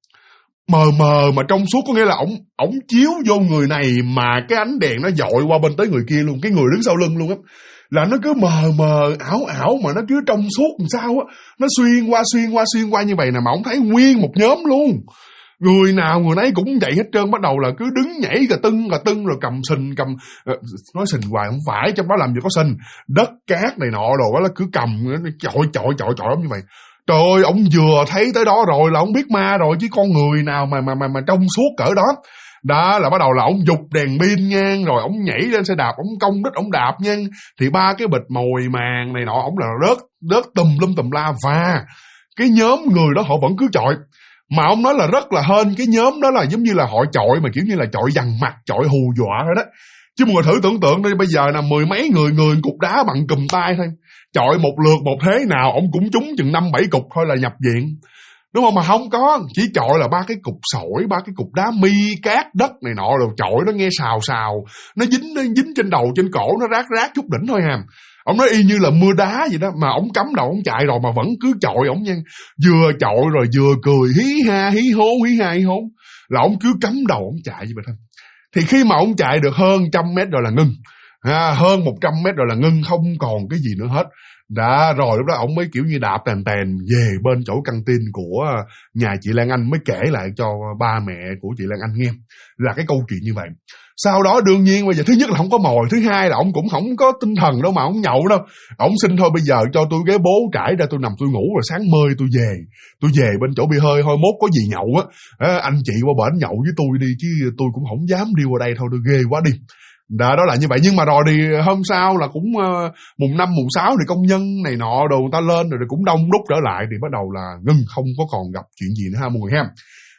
Mờ mà trong suốt, có nghĩa là ổng chiếu vô người này mà cái ánh đèn nó dội qua bên tới người kia luôn, cái người đứng sau lưng luôn á. là nó cứ mờ mờ ảo ảo mà nó cứ trong suốt làm sao á, nó xuyên qua như vậy nè, mà ông thấy nguyên một nhóm luôn. Người nào người nấy cũng vậy hết trơn, bắt đầu là cứ đứng nhảy gà tưng rồi cầm sình, nói sình hoài không phải, trong đó làm gì có sình, đất cát này nọ đồ đó là cứ cầm chọi lắm như vậy. Trời ơi, ông vừa thấy tới đó rồi là ông biết ma rồi, chứ con người nào mà trong suốt cỡ đó. Đó là bắt đầu là ông giục đèn pin ngang, rồi ông nhảy lên xe đạp, ông công đít ông đạp ngang, thì 3 cái bịch mồi màng này nọ ông là rớt tùm la, và cái nhóm người đó họ vẫn cứ chọi. Mà ông nói là rất là hên cái nhóm đó là giống như là họ chọi mà kiểu như là chọi dằn mặt, chọi hù dọa rồi đó. Chứ mọi người thử tưởng tượng đi, bây giờ là 10 mấy người cục đá bằng cùm tay thôi, chọi một lượt một thế nào ông cũng trúng chừng 5-7 cục thôi là nhập viện, đúng không? Mà không có, chỉ chọi là 3 cái cục sỏi, 3 cái cục đá mi cát đất này nọ, rồi chọi nó nghe xào, nó dính trên đầu trên cổ, nó rát chút đỉnh thôi hà. Ông nói y như là mưa đá vậy đó, mà ông cắm đầu ông chạy rồi mà vẫn cứ chọi ông nha, vừa chọi rồi vừa cười hí ha hí hố là ông cứ cắm đầu ông chạy như vậy thôi. Thì khi mà ông chạy được hơn 100 mét rồi là ngưng, hơn 100 mét rồi là ngưng, không còn cái gì nữa hết. Đã rồi lúc đó ông mới kiểu như đạp tèn về bên chỗ căng tin của nhà chị Lan Anh, mới kể lại cho ba mẹ của chị Lan Anh nghe là cái câu chuyện như vậy. Sau đó đương nhiên bây giờ thứ nhất là không có mồi, thứ hai là ông cũng không có tinh thần đâu mà ông nhậu đâu. Ông xin thôi bây giờ cho tôi ghế bố trải ra tôi nằm tôi ngủ, rồi sáng mơi tôi về bên chỗ bia hơi thôi, mốt có gì nhậu á anh chị qua bển nhậu với tôi đi, chứ tôi cũng không dám đi qua đây thôi, tôi ghê quá đi. Đó là như vậy. Nhưng mà rồi thì hôm sau là cũng mùng 5 mùng 6 thì công nhân này nọ đồ người ta lên rồi cũng đông đúc trở lại, thì bắt đầu là ngưng, không có còn gặp chuyện gì nữa ha mọi người ha.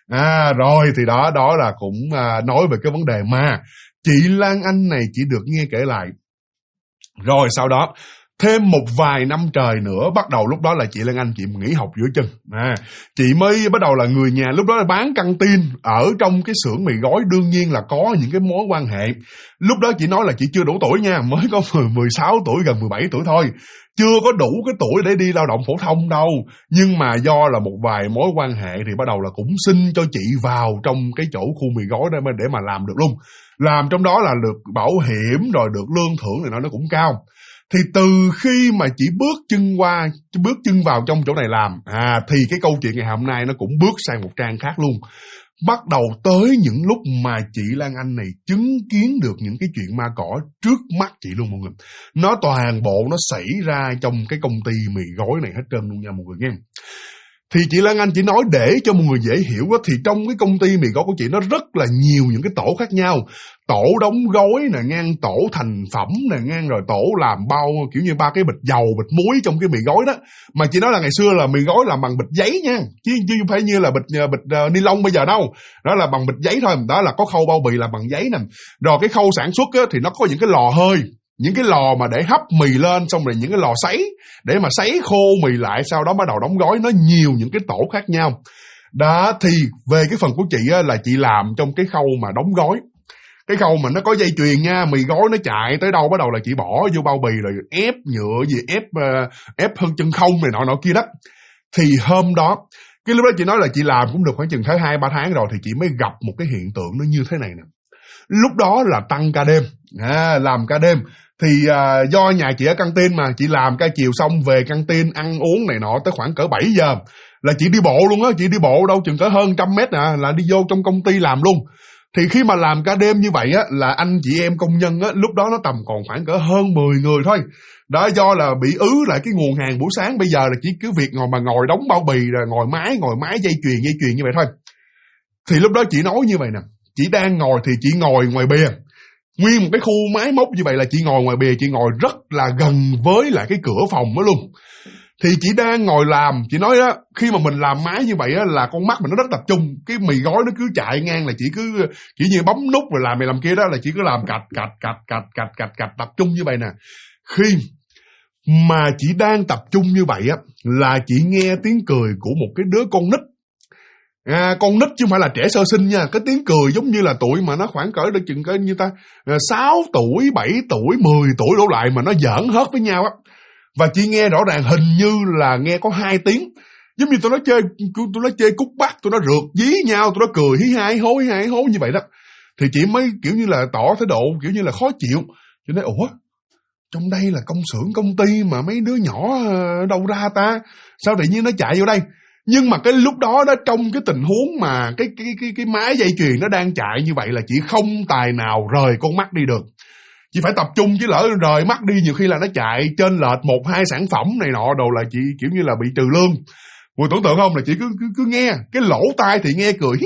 Rồi thì đó là cũng nói về cái vấn đề mà chị Lan Anh này chỉ được nghe kể lại. Rồi sau đó thêm một vài năm trời nữa, bắt đầu lúc đó là chị Lan Anh chị nghỉ học giữa chừng. Chị mới bắt đầu là người nhà lúc đó là bán căng tin ở trong cái xưởng mì gói, đương nhiên là có những cái mối quan hệ. Lúc đó chị nói là chị chưa đủ tuổi nha, mới có 16 tuổi, gần 17 tuổi thôi, chưa có đủ cái tuổi để đi lao động phổ thông đâu. Nhưng mà do là một vài mối quan hệ thì bắt đầu là cũng xin cho chị vào trong cái chỗ khu mì gói đó để mà làm được luôn. Làm trong đó là được bảo hiểm rồi được lương thưởng này nó cũng cao. Thì từ khi mà chị bước chân vào trong chỗ này làm, thì cái câu chuyện ngày hôm nay nó cũng bước sang một trang khác luôn. Bắt đầu tới những lúc mà chị Lan Anh này chứng kiến được những cái chuyện ma cỏ trước mắt chị luôn mọi người. Nó toàn bộ nó xảy ra trong cái công ty mì gói này hết trơn luôn nha mọi người nghe. Thì chị Lan Anh chỉ nói để cho mọi người dễ hiểu á, thì trong cái công ty mì gói của chị nó rất là nhiều những cái tổ khác nhau. Tổ đóng gói nè, ngang tổ thành phẩm nè, ngang rồi tổ làm bao kiểu như 3 cái bịch dầu, bịch muối trong cái mì gói đó. Mà chị nói là ngày xưa là mì gói làm bằng bịch giấy nha, chứ không phải như là bịch ni lông bây giờ đâu. Đó là bằng bịch giấy thôi, đó là có khâu bao bì là bằng giấy nè. Rồi cái khâu sản xuất á, thì nó có những cái lò hơi, những cái lò mà để hấp mì lên, xong rồi những cái lò sấy để mà sấy khô mì lại, sau đó bắt đầu đóng gói. Nó nhiều những cái tổ khác nhau. Đó thì về cái phần của chị á, là chị làm trong cái khâu mà đóng gói. Cái khâu mà nó có dây chuyền nha, mì gói nó chạy tới đâu bắt đầu là chị bỏ vô bao bì rồi ép nhựa gì, ép hơn chân không này nọ kia đó. Thì hôm đó, cái lúc đó chị nói là chị làm cũng được khoảng chừng 2-3 tháng rồi, thì chị mới gặp một cái hiện tượng nó như thế này nè. Lúc đó là tăng ca đêm, làm ca đêm. Thì do nhà chị ở căng tin mà, chị làm ca chiều xong về căng tin ăn uống này nọ tới khoảng cỡ 7 giờ là chị đi bộ luôn á. Chị đi bộ đâu chừng cỡ hơn 100 mét là đi vô trong công ty làm luôn. Thì khi mà làm ca đêm như vậy á, là anh chị em công nhân á, lúc đó nó tầm còn khoảng cỡ hơn 10 người thôi. Đó, do là bị ứ lại cái nguồn hàng buổi sáng, bây giờ là chỉ cứ việc ngồi đóng bao bì rồi ngồi máy dây chuyền như vậy thôi. Thì lúc đó chị nói như vậy nè, chị đang ngồi thì chị ngồi ngoài bìa. Nguyên một cái khu máy móc như vậy là chị ngồi ngoài bìa, chị ngồi rất là gần với lại cái cửa phòng đó luôn. Thì chị đang ngồi làm, chị nói đó, khi mà mình làm máy như vậy á, là con mắt mình nó rất tập trung. Cái mì gói nó cứ chạy ngang là chị cứ kiểu như bấm nút rồi làm này làm kia đó, là chị cứ làm cạch tập trung như vậy nè. Khi mà chị đang tập trung như vậy á, là chị nghe tiếng cười của một cái đứa con nít. Con nít chứ không phải là trẻ sơ sinh nha. Cái tiếng cười giống như là tuổi mà nó khoảng cỡ được chừng cỡ như ta 6 tuổi, 7 tuổi, 10 tuổi đổ lại, mà nó giỡn hớt với nhau á. Và chị nghe rõ ràng hình như là nghe có 2 tiếng. Giống như tụi nó chơi cút bắt, tụi nó rượt dí nhau, tụi nó cười hí hai hố như vậy đó. Thì chị mới kiểu như là tỏ thái độ kiểu như là khó chịu. Chị nói ủa, trong đây là công xưởng công ty mà mấy đứa nhỏ đâu ra ta, sao tự nhiên nó chạy vô đây. Nhưng mà cái lúc đó trong cái tình huống mà cái máy dây chuyền nó đang chạy như vậy là chị không tài nào rời con mắt đi được. Chị phải tập trung, chứ lỡ rời mắt đi nhiều khi là nó chạy trên lệch 1-2 sản phẩm này nọ đồ là chị kiểu như là bị trừ lương. Mùi tưởng tượng không, là chị cứ nghe cái lỗ tai thì nghe cười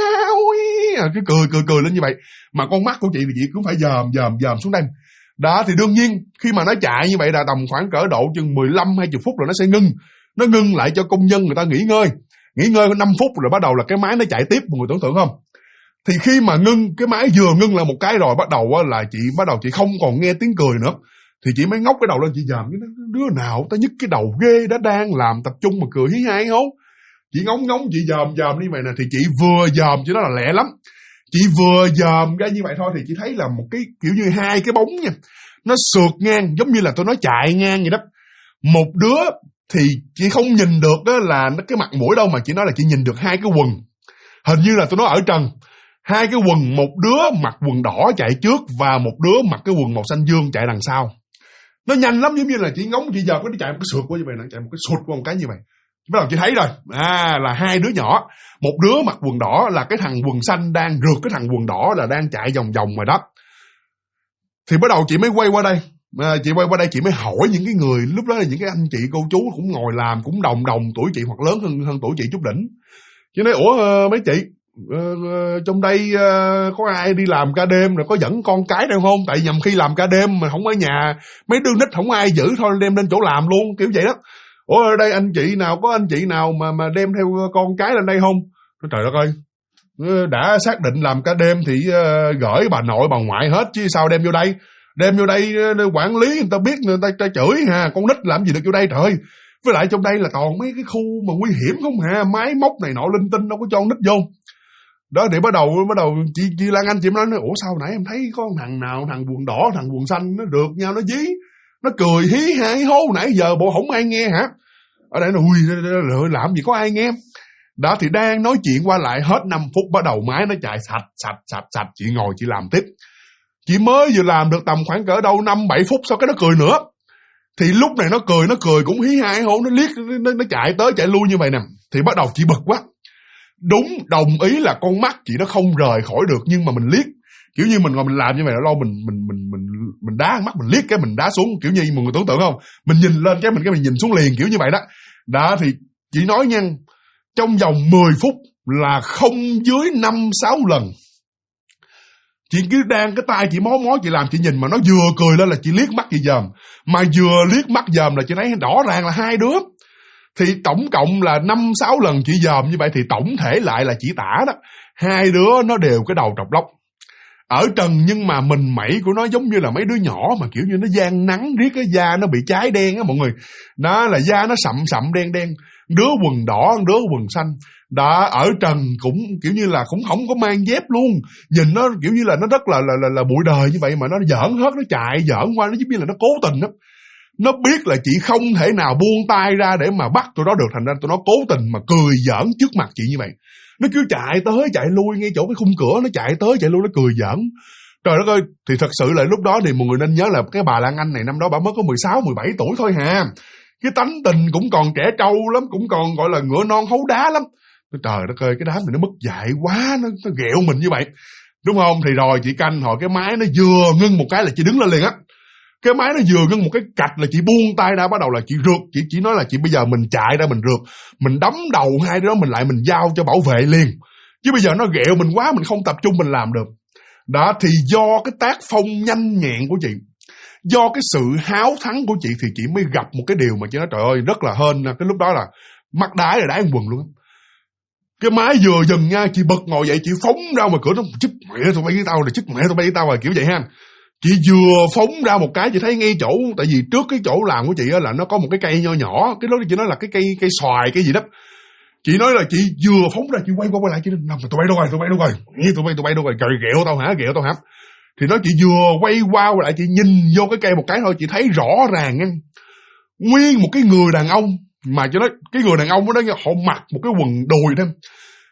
cứ cười lên như vậy, mà con mắt của chị thì chị cũng phải dòm xuống đây. Đó thì đương nhiên khi mà nó chạy như vậy là tầm khoảng cỡ độ chừng 15-20 phút rồi nó sẽ ngưng. Nó ngưng lại cho công nhân người ta nghỉ ngơi 5 phút rồi bắt đầu là cái máy nó chạy tiếp. Mọi người tưởng tượng không? Thì khi mà ngưng, cái máy vừa ngưng lại một cái rồi bắt đầu là chị không còn nghe tiếng cười nữa. Thì chị mới ngóc cái đầu lên, chị dòm cái đứa nào ta nhức cái đầu ghê đó, đang làm tập trung mà cười hí hai không? Chị ngóng chị dòm như vậy nè, thì chị vừa dòm chứ nó là lẹ lắm. Chị vừa dòm ra như vậy thôi thì chị thấy là một cái kiểu như hai cái bóng nha, nó sượt ngang giống như là tôi nói chạy ngang vậy đó. Một đứa thì chị không nhìn được đó là cái mặt mũi đâu, mà chị nói là chị nhìn được hai cái quần. Hình như là tôi nói ở trần, hai cái quần, một đứa mặc quần đỏ chạy trước và một đứa mặc cái quần màu xanh dương chạy đằng sau. Nó nhanh lắm, giống như là chị ngóng chị giờ nó chạy một cái sượt qua như vậy, nó chạy một cái sụt qua một cái như vậy. Bắt đầu chị thấy rồi, là hai đứa nhỏ, một đứa mặc quần đỏ là cái thằng quần xanh đang rượt cái thằng quần đỏ là đang chạy vòng rồi đó. Thì bắt đầu chị mới quay qua đây, chị mới hỏi những cái người lúc đó là những cái anh chị cô chú cũng ngồi làm, cũng đồng tuổi chị hoặc lớn hơn tuổi chị chút đỉnh. Chị nói ủa mấy chị, trong đây có ai đi làm ca đêm rồi có dẫn con cái đâu không? Tại nhầm khi làm ca đêm mà không ở nhà, mấy đứa nít không ai giữ thôi đem lên chỗ làm luôn, kiểu vậy đó. Ủa ở đây có anh chị nào mà đem theo con cái lên đây không? Nói trời đất ơi, đã xác định làm ca đêm thì gửi bà nội bà ngoại hết chứ sao đem vô đây. Đem vô đây quản lý người ta biết, người ta chửi hà, con nít làm gì được vô đây trời. Với lại trong đây là toàn mấy cái khu mà nguy hiểm không hà, máy móc này nọ linh tinh đâu có cho con nít vô. Đó thì bắt đầu chị Lan Anh chị mới nói ủa sao nãy em thấy có thằng nào, thằng quần đỏ thằng quần xanh nó được nhau nó dí, nó cười hí hái hố nãy giờ bộ không ai nghe hả? Ở đây nó làm gì có ai nghe. Đó thì đang nói chuyện qua lại hết 5 phút bắt đầu máy nó chạy sạch, chị ngồi chị làm tiếp. Chị mới vừa làm được tầm khoảng cỡ đâu 5-7 phút sau cái nó cười nữa. Thì lúc này nó cười cũng hí hai hố, nó liếc nó chạy tới chạy lui như vậy nè. Thì bắt đầu chị bực quá. Đúng, đồng ý là con mắt chị nó không rời khỏi được, nhưng mà mình liếc kiểu như mình ngồi mình làm như vậy lâu mình đá mắt mình liếc cái mình đá xuống, kiểu như mọi người tưởng tượng không? Mình nhìn lên cái mình nhìn xuống liền kiểu như vậy đó. Đó thì chị nói nha, trong vòng 10 phút là không dưới 5-6 lần. Chị cứ đang cái tay chị mó chị làm, chị nhìn mà nó vừa cười lên là chị liếc mắt chị dòm, mà vừa liếc mắt dòm là chị thấy rõ ràng là hai đứa. Thì tổng cộng là 5-6 lần chị dòm như vậy thì tổng thể lại là chị tả đó, hai đứa nó đều cái đầu trọc lóc ở trần, nhưng mà mình mẩy của nó giống như là mấy đứa nhỏ mà kiểu như nó gian nắng riết, cái da nó bị cháy đen á mọi người. Đó là da nó sậm đen, đứa quần đỏ, đứa quần xanh. Đó, ở trần cũng kiểu như là cũng không có mang dép luôn. Nhìn nó kiểu như là nó rất là bụi đời như vậy mà nó giỡn hết, nó chạy giỡn qua, nó giống như là nó cố tình đó. Nó biết là chị không thể nào buông tay ra để mà bắt tụi nó được, thành ra tụi nó cố tình mà cười giỡn trước mặt chị như vậy. Nó cứ chạy tới chạy lui ngay chỗ cái khung cửa, nó chạy tới chạy lui, nó cười giỡn. Trời đất ơi, thì thật sự là lúc đó thì mọi người nên nhớ là cái bà Lan Anh này năm đó bà mới có 16-17 tuổi thôi hà. Cái tánh tình cũng còn trẻ trâu lắm, cũng còn gọi là ngựa non hấu đá lắm. Trời đất ơi, cái đám này nó mất dạy quá, nó ghẹo mình như vậy. Đúng không? Thì rồi chị canh hồi cái máy nó vừa ngưng một cái là chị đứng lên liền á. Cái máy nó vừa ngưng một cái cạch là chị buông tay ra, bắt đầu là chị rượt. Chị nói là chị bây giờ mình chạy ra mình rượt, mình đấm đầu hai đứa đó mình lại mình giao cho bảo vệ liền. Chứ bây giờ nó ghẹo mình quá, mình không tập trung mình làm được. Đó thì do cái tác phong nhanh nhẹn của chị, do cái sự háo thắng của chị thì chị mới gặp một cái điều mà chị nói trời ơi rất là hên. Cái lúc đó là mắt đái là đái ăn quần luôn á. Cái máy vừa dừng nha, chị bật ngồi dậy, chị phóng ra ngoài cửa nó, chích mẹ tụi bay với tao rồi, chích mẹ tụi bay với tao rồi, kiểu vậy ha. Chị vừa phóng ra một cái, chị thấy ngay chỗ, tại vì trước cái chỗ làm của chị á là nó có một cái cây nho nhỏ, cái đó chị nói là cái cây xoài cái gì đó. Chị nói là chị vừa phóng ra, chị quay qua quay lại, chị nói tụi bay đâu rồi, tụi bay đâu rồi, trời ghẹo tao hả. Thì nó chị vừa quay qua quay lại, chị nhìn vô cái cây một cái thôi, chị thấy rõ ràng nha, nguyên một cái người đàn ông, mà chị nói cái người đàn ông đó họ mặc một cái quần đùi đó,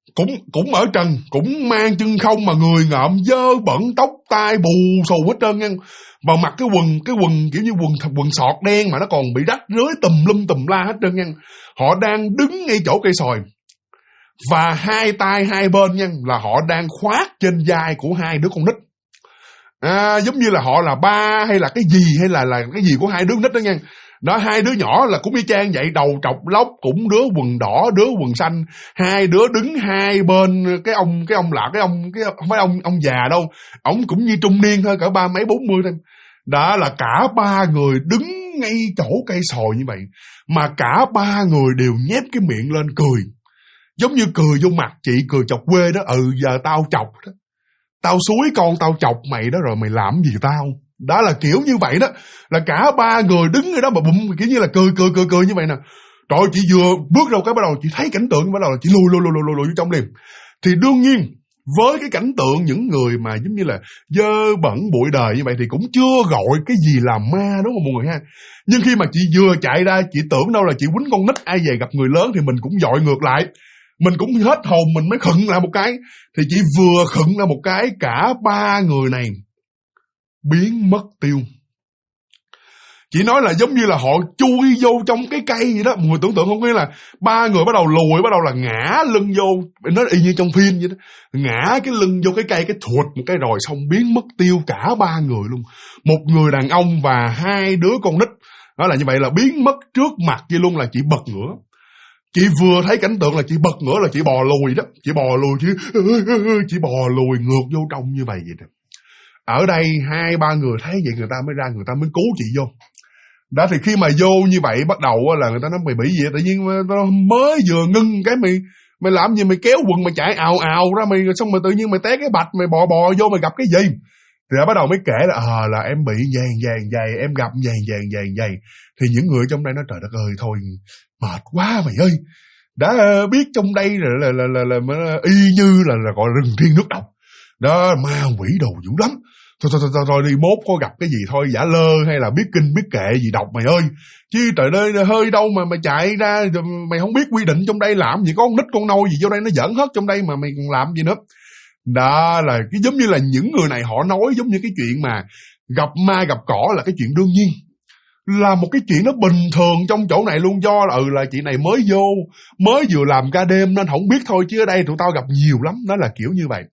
cũng ở trần, cũng mang chân không mà người ngợm dơ bẩn, tóc tai bù xù hết trơn nha. Mà mặc cái quần kiểu như quần sọt đen mà nó còn bị rách rưới tùm la hết trơn nha. Họ đang đứng ngay chỗ cây sòi và hai tay hai bên nha là họ đang khoác trên vai của hai đứa con nít. Giống như là họ là ba hay là cái gì của hai đứa nít đó nha. Đó, hai đứa nhỏ là cũng y chang vậy, đầu trọc lóc, cũng đứa quần đỏ, đứa quần xanh, hai đứa đứng hai bên không phải ông già đâu, ổng cũng như trung niên thôi, cỡ 30 40 thôi. Đó là cả ba người đứng ngay chỗ cây sòi như vậy, mà cả ba người đều nhép cái miệng lên cười, giống như cười vô mặt chị, cười chọc quê đó. Giờ tao chọc đó, tao xúi con tao chọc mày đó, rồi mày làm gì tao. Đó là kiểu như vậy đó, là cả ba người đứng ở đó mà bụng kiểu như là cười như vậy nè. Trời ơi, chị vừa bước ra cái bắt đầu chị thấy cảnh tượng, bắt đầu là chị lùi vô trong liền. Thì đương nhiên với cái cảnh tượng những người mà giống như là dơ bẩn bụi đời như vậy thì cũng chưa gọi cái gì là ma, đúng không mọi người ha. Nhưng khi mà chị vừa chạy ra, chị tưởng đâu là chị quýnh con nít, ai về gặp người lớn thì mình cũng dội ngược lại, mình cũng hết hồn, mình mới khựng lại một cái. Thì chị vừa khựng lại một cái, cả ba người này biến mất tiêu. Chị nói là giống như là họ chui vô trong cái cây vậy đó. Mọi người tưởng tượng không, nghĩa là ba người bắt đầu lùi, bắt đầu là ngã lưng vô, nó y như trong phim vậy đó, ngã cái lưng vô cái cây, cái thụt một cái rồi xong biến mất tiêu cả ba người luôn. Một người đàn ông và hai đứa con nít. Đó là như vậy, là biến mất trước mặt chị luôn. Là chị bật ngửa, chị vừa thấy cảnh tượng là chị bật ngửa, là chị bò lùi đó, chị bò lùi chứ, chị bò lùi ngược vô trong như vậy đó. Ở đây hai ba người thấy vậy, người ta mới ra, người ta mới cứu chị vô. Đó, thì khi mà vô như vậy bắt đầu là người ta nói mày bị gì, tự nhiên mới vừa ngưng cái mày làm gì, mày kéo quần mày chạy ào ra, mày xong rồi tự nhiên mày té cái bạch, mày bò vô mày gặp cái gì. Thì bắt đầu mới kể là em bị vàng, em gặp vàng. Thì những người trong đây nói trời đất ơi, thôi mệt quá mày ơi, đã biết trong đây là y như là gọi rừng thiên nước độc đó, ma quỷ đồ dữ lắm. Thôi đi, mốt có gặp cái gì thôi giả lơ hay là biết kinh biết kệ gì đọc mày ơi, chứ trời ơi hơi đâu mà mày chạy ra, mày không biết quy định trong đây làm gì, có con nít con nôi gì vô đây nó giỡn hết trong đây mà mày còn làm gì nữa. Đó là cái giống như là những người này họ nói giống như cái chuyện mà gặp ma gặp cỏ là cái chuyện đương nhiên, là một cái chuyện nó bình thường trong chỗ này luôn. Do là chị này mới vô, mới vừa làm ca đêm nên không biết thôi, chứ ở đây tụi tao gặp nhiều lắm. Đó là kiểu như vậy.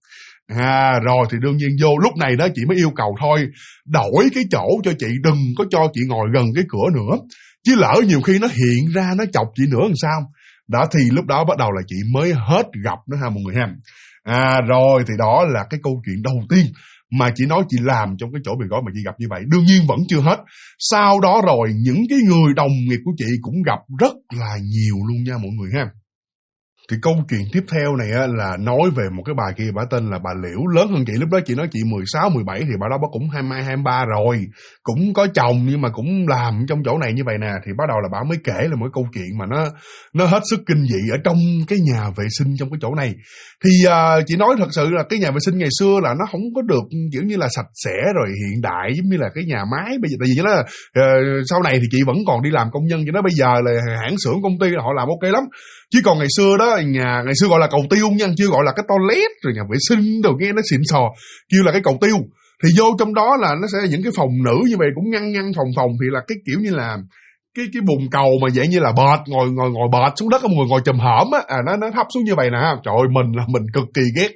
Rồi thì đương nhiên vô lúc này đó chị mới yêu cầu thôi đổi cái chỗ cho chị, đừng có cho chị ngồi gần cái cửa nữa, chứ lỡ nhiều khi nó hiện ra nó chọc chị nữa làm sao. Đó, thì lúc đó bắt đầu là chị mới hết gặp nó ha mọi người ha. Rồi thì đó là cái câu chuyện đầu tiên mà chị nói chị làm trong cái chỗ bị gói mà chị gặp như vậy. Đương nhiên vẫn chưa hết. Sau đó rồi những cái người đồng nghiệp của chị cũng gặp rất là nhiều luôn nha mọi người ha. Thì câu chuyện tiếp theo này á, là nói về một cái bà kia, bà tên là bà Liễu, lớn hơn chị. Lúc đó chị nói chị 16, 17 thì bà đó bà cũng 22, 23 rồi, cũng có chồng nhưng mà cũng làm trong chỗ này như vậy nè. Thì bắt đầu là bà mới kể là một câu chuyện mà nó hết sức kinh dị ở trong cái nhà vệ sinh trong cái chỗ này. Thì chị nói thật sự là cái nhà vệ sinh ngày xưa là nó không có được kiểu như là sạch sẽ rồi hiện đại giống như là cái nhà máy bây giờ. Tại vì nó sau này thì chị vẫn còn đi làm công nhân, cho nó bây giờ là hãng xưởng công ty là họ làm ok lắm. Chứ còn ngày xưa đó, ngày xưa gọi là cầu tiêu nha, chưa gọi là cái toilet rồi nhà vệ sinh đồ nghe nó xịn sò, kêu là cái cầu tiêu. Thì vô trong đó là nó sẽ những cái phòng nữ như vậy, cũng ngăn phòng thì là cái kiểu như là cái bồn cầu mà dạng như là bệt, ngồi bệt xuống đất, mọi người ngồi chùm hổm á, nó thấp xuống như vậy nè. Trời ơi, mình cực kỳ ghét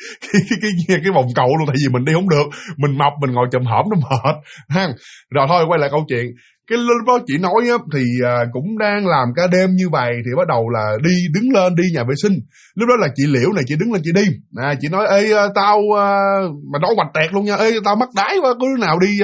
cái bồn cầu luôn, tại vì mình đi không được, mình mập, mình ngồi chùm hổm nó mệt ha. Rồi thôi quay lại câu chuyện. Cái lúc đó chị nói á, thì cũng đang làm ca đêm như vậy thì bắt đầu là đứng lên đi nhà vệ sinh. Lúc đó là chị Liễu này, chị đứng lên chị đi. Chị nói ê tao mà nói hoạch tẹt luôn nha, ê tao mắc đái quá, có đứa nào đi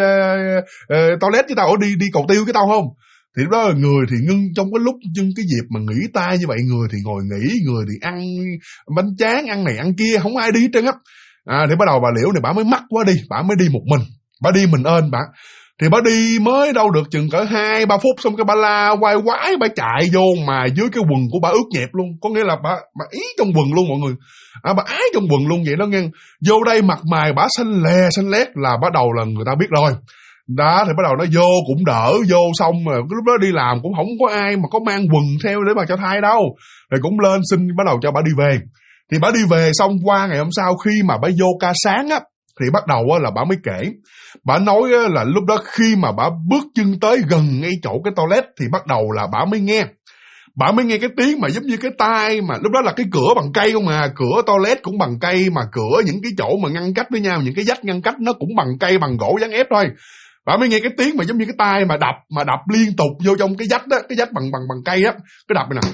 toilet với tao, đi cầu tiêu với tao không? Thì lúc đó người thì ngưng trong cái lúc cái dịp mà nghỉ tay như vậy, người thì ngồi nghỉ, người thì ăn bánh tráng, ăn này ăn kia, không ai đi hết trơn á. Thì bắt đầu bà Liễu này bà mới mắc quá đi, bà mới đi một mình, bà đi mình ơn bà. Thì bà đi mới đâu được chừng cỡ 2-3 phút xong cái bà la quái bà chạy vô mà dưới cái quần của bà ướt nhẹp luôn. Có nghĩa là bà ý trong quần luôn mọi người. Bà ái trong quần luôn vậy đó nghe. Vô đây mặt mày bà xanh lét là bắt đầu là người ta biết rồi. Đó thì bắt đầu nó vô cũng đỡ, vô xong rồi lúc đó đi làm cũng không có ai mà có mang quần theo để mà cho thai đâu. Rồi cũng lên xin bắt đầu cho bà đi về. Thì bà đi về xong qua ngày hôm sau khi mà bà vô ca sáng á, thì bắt đầu á là bà mới kể. Bà nói á là lúc đó khi mà bà bước chân tới gần ngay chỗ cái toilet thì bắt đầu là bà mới nghe. Bà mới nghe cái tiếng mà giống như cái tai mà lúc đó là cái cửa bằng cây không à, cửa toilet cũng bằng cây, mà cửa những cái chỗ mà ngăn cách với nhau, những cái vách ngăn cách nó cũng bằng cây, bằng gỗ dán ép thôi. Bà mới nghe cái tiếng mà giống như cái tai mà đập liên tục vô trong cái vách đó, cái vách bằng cây á, cái đập này nè.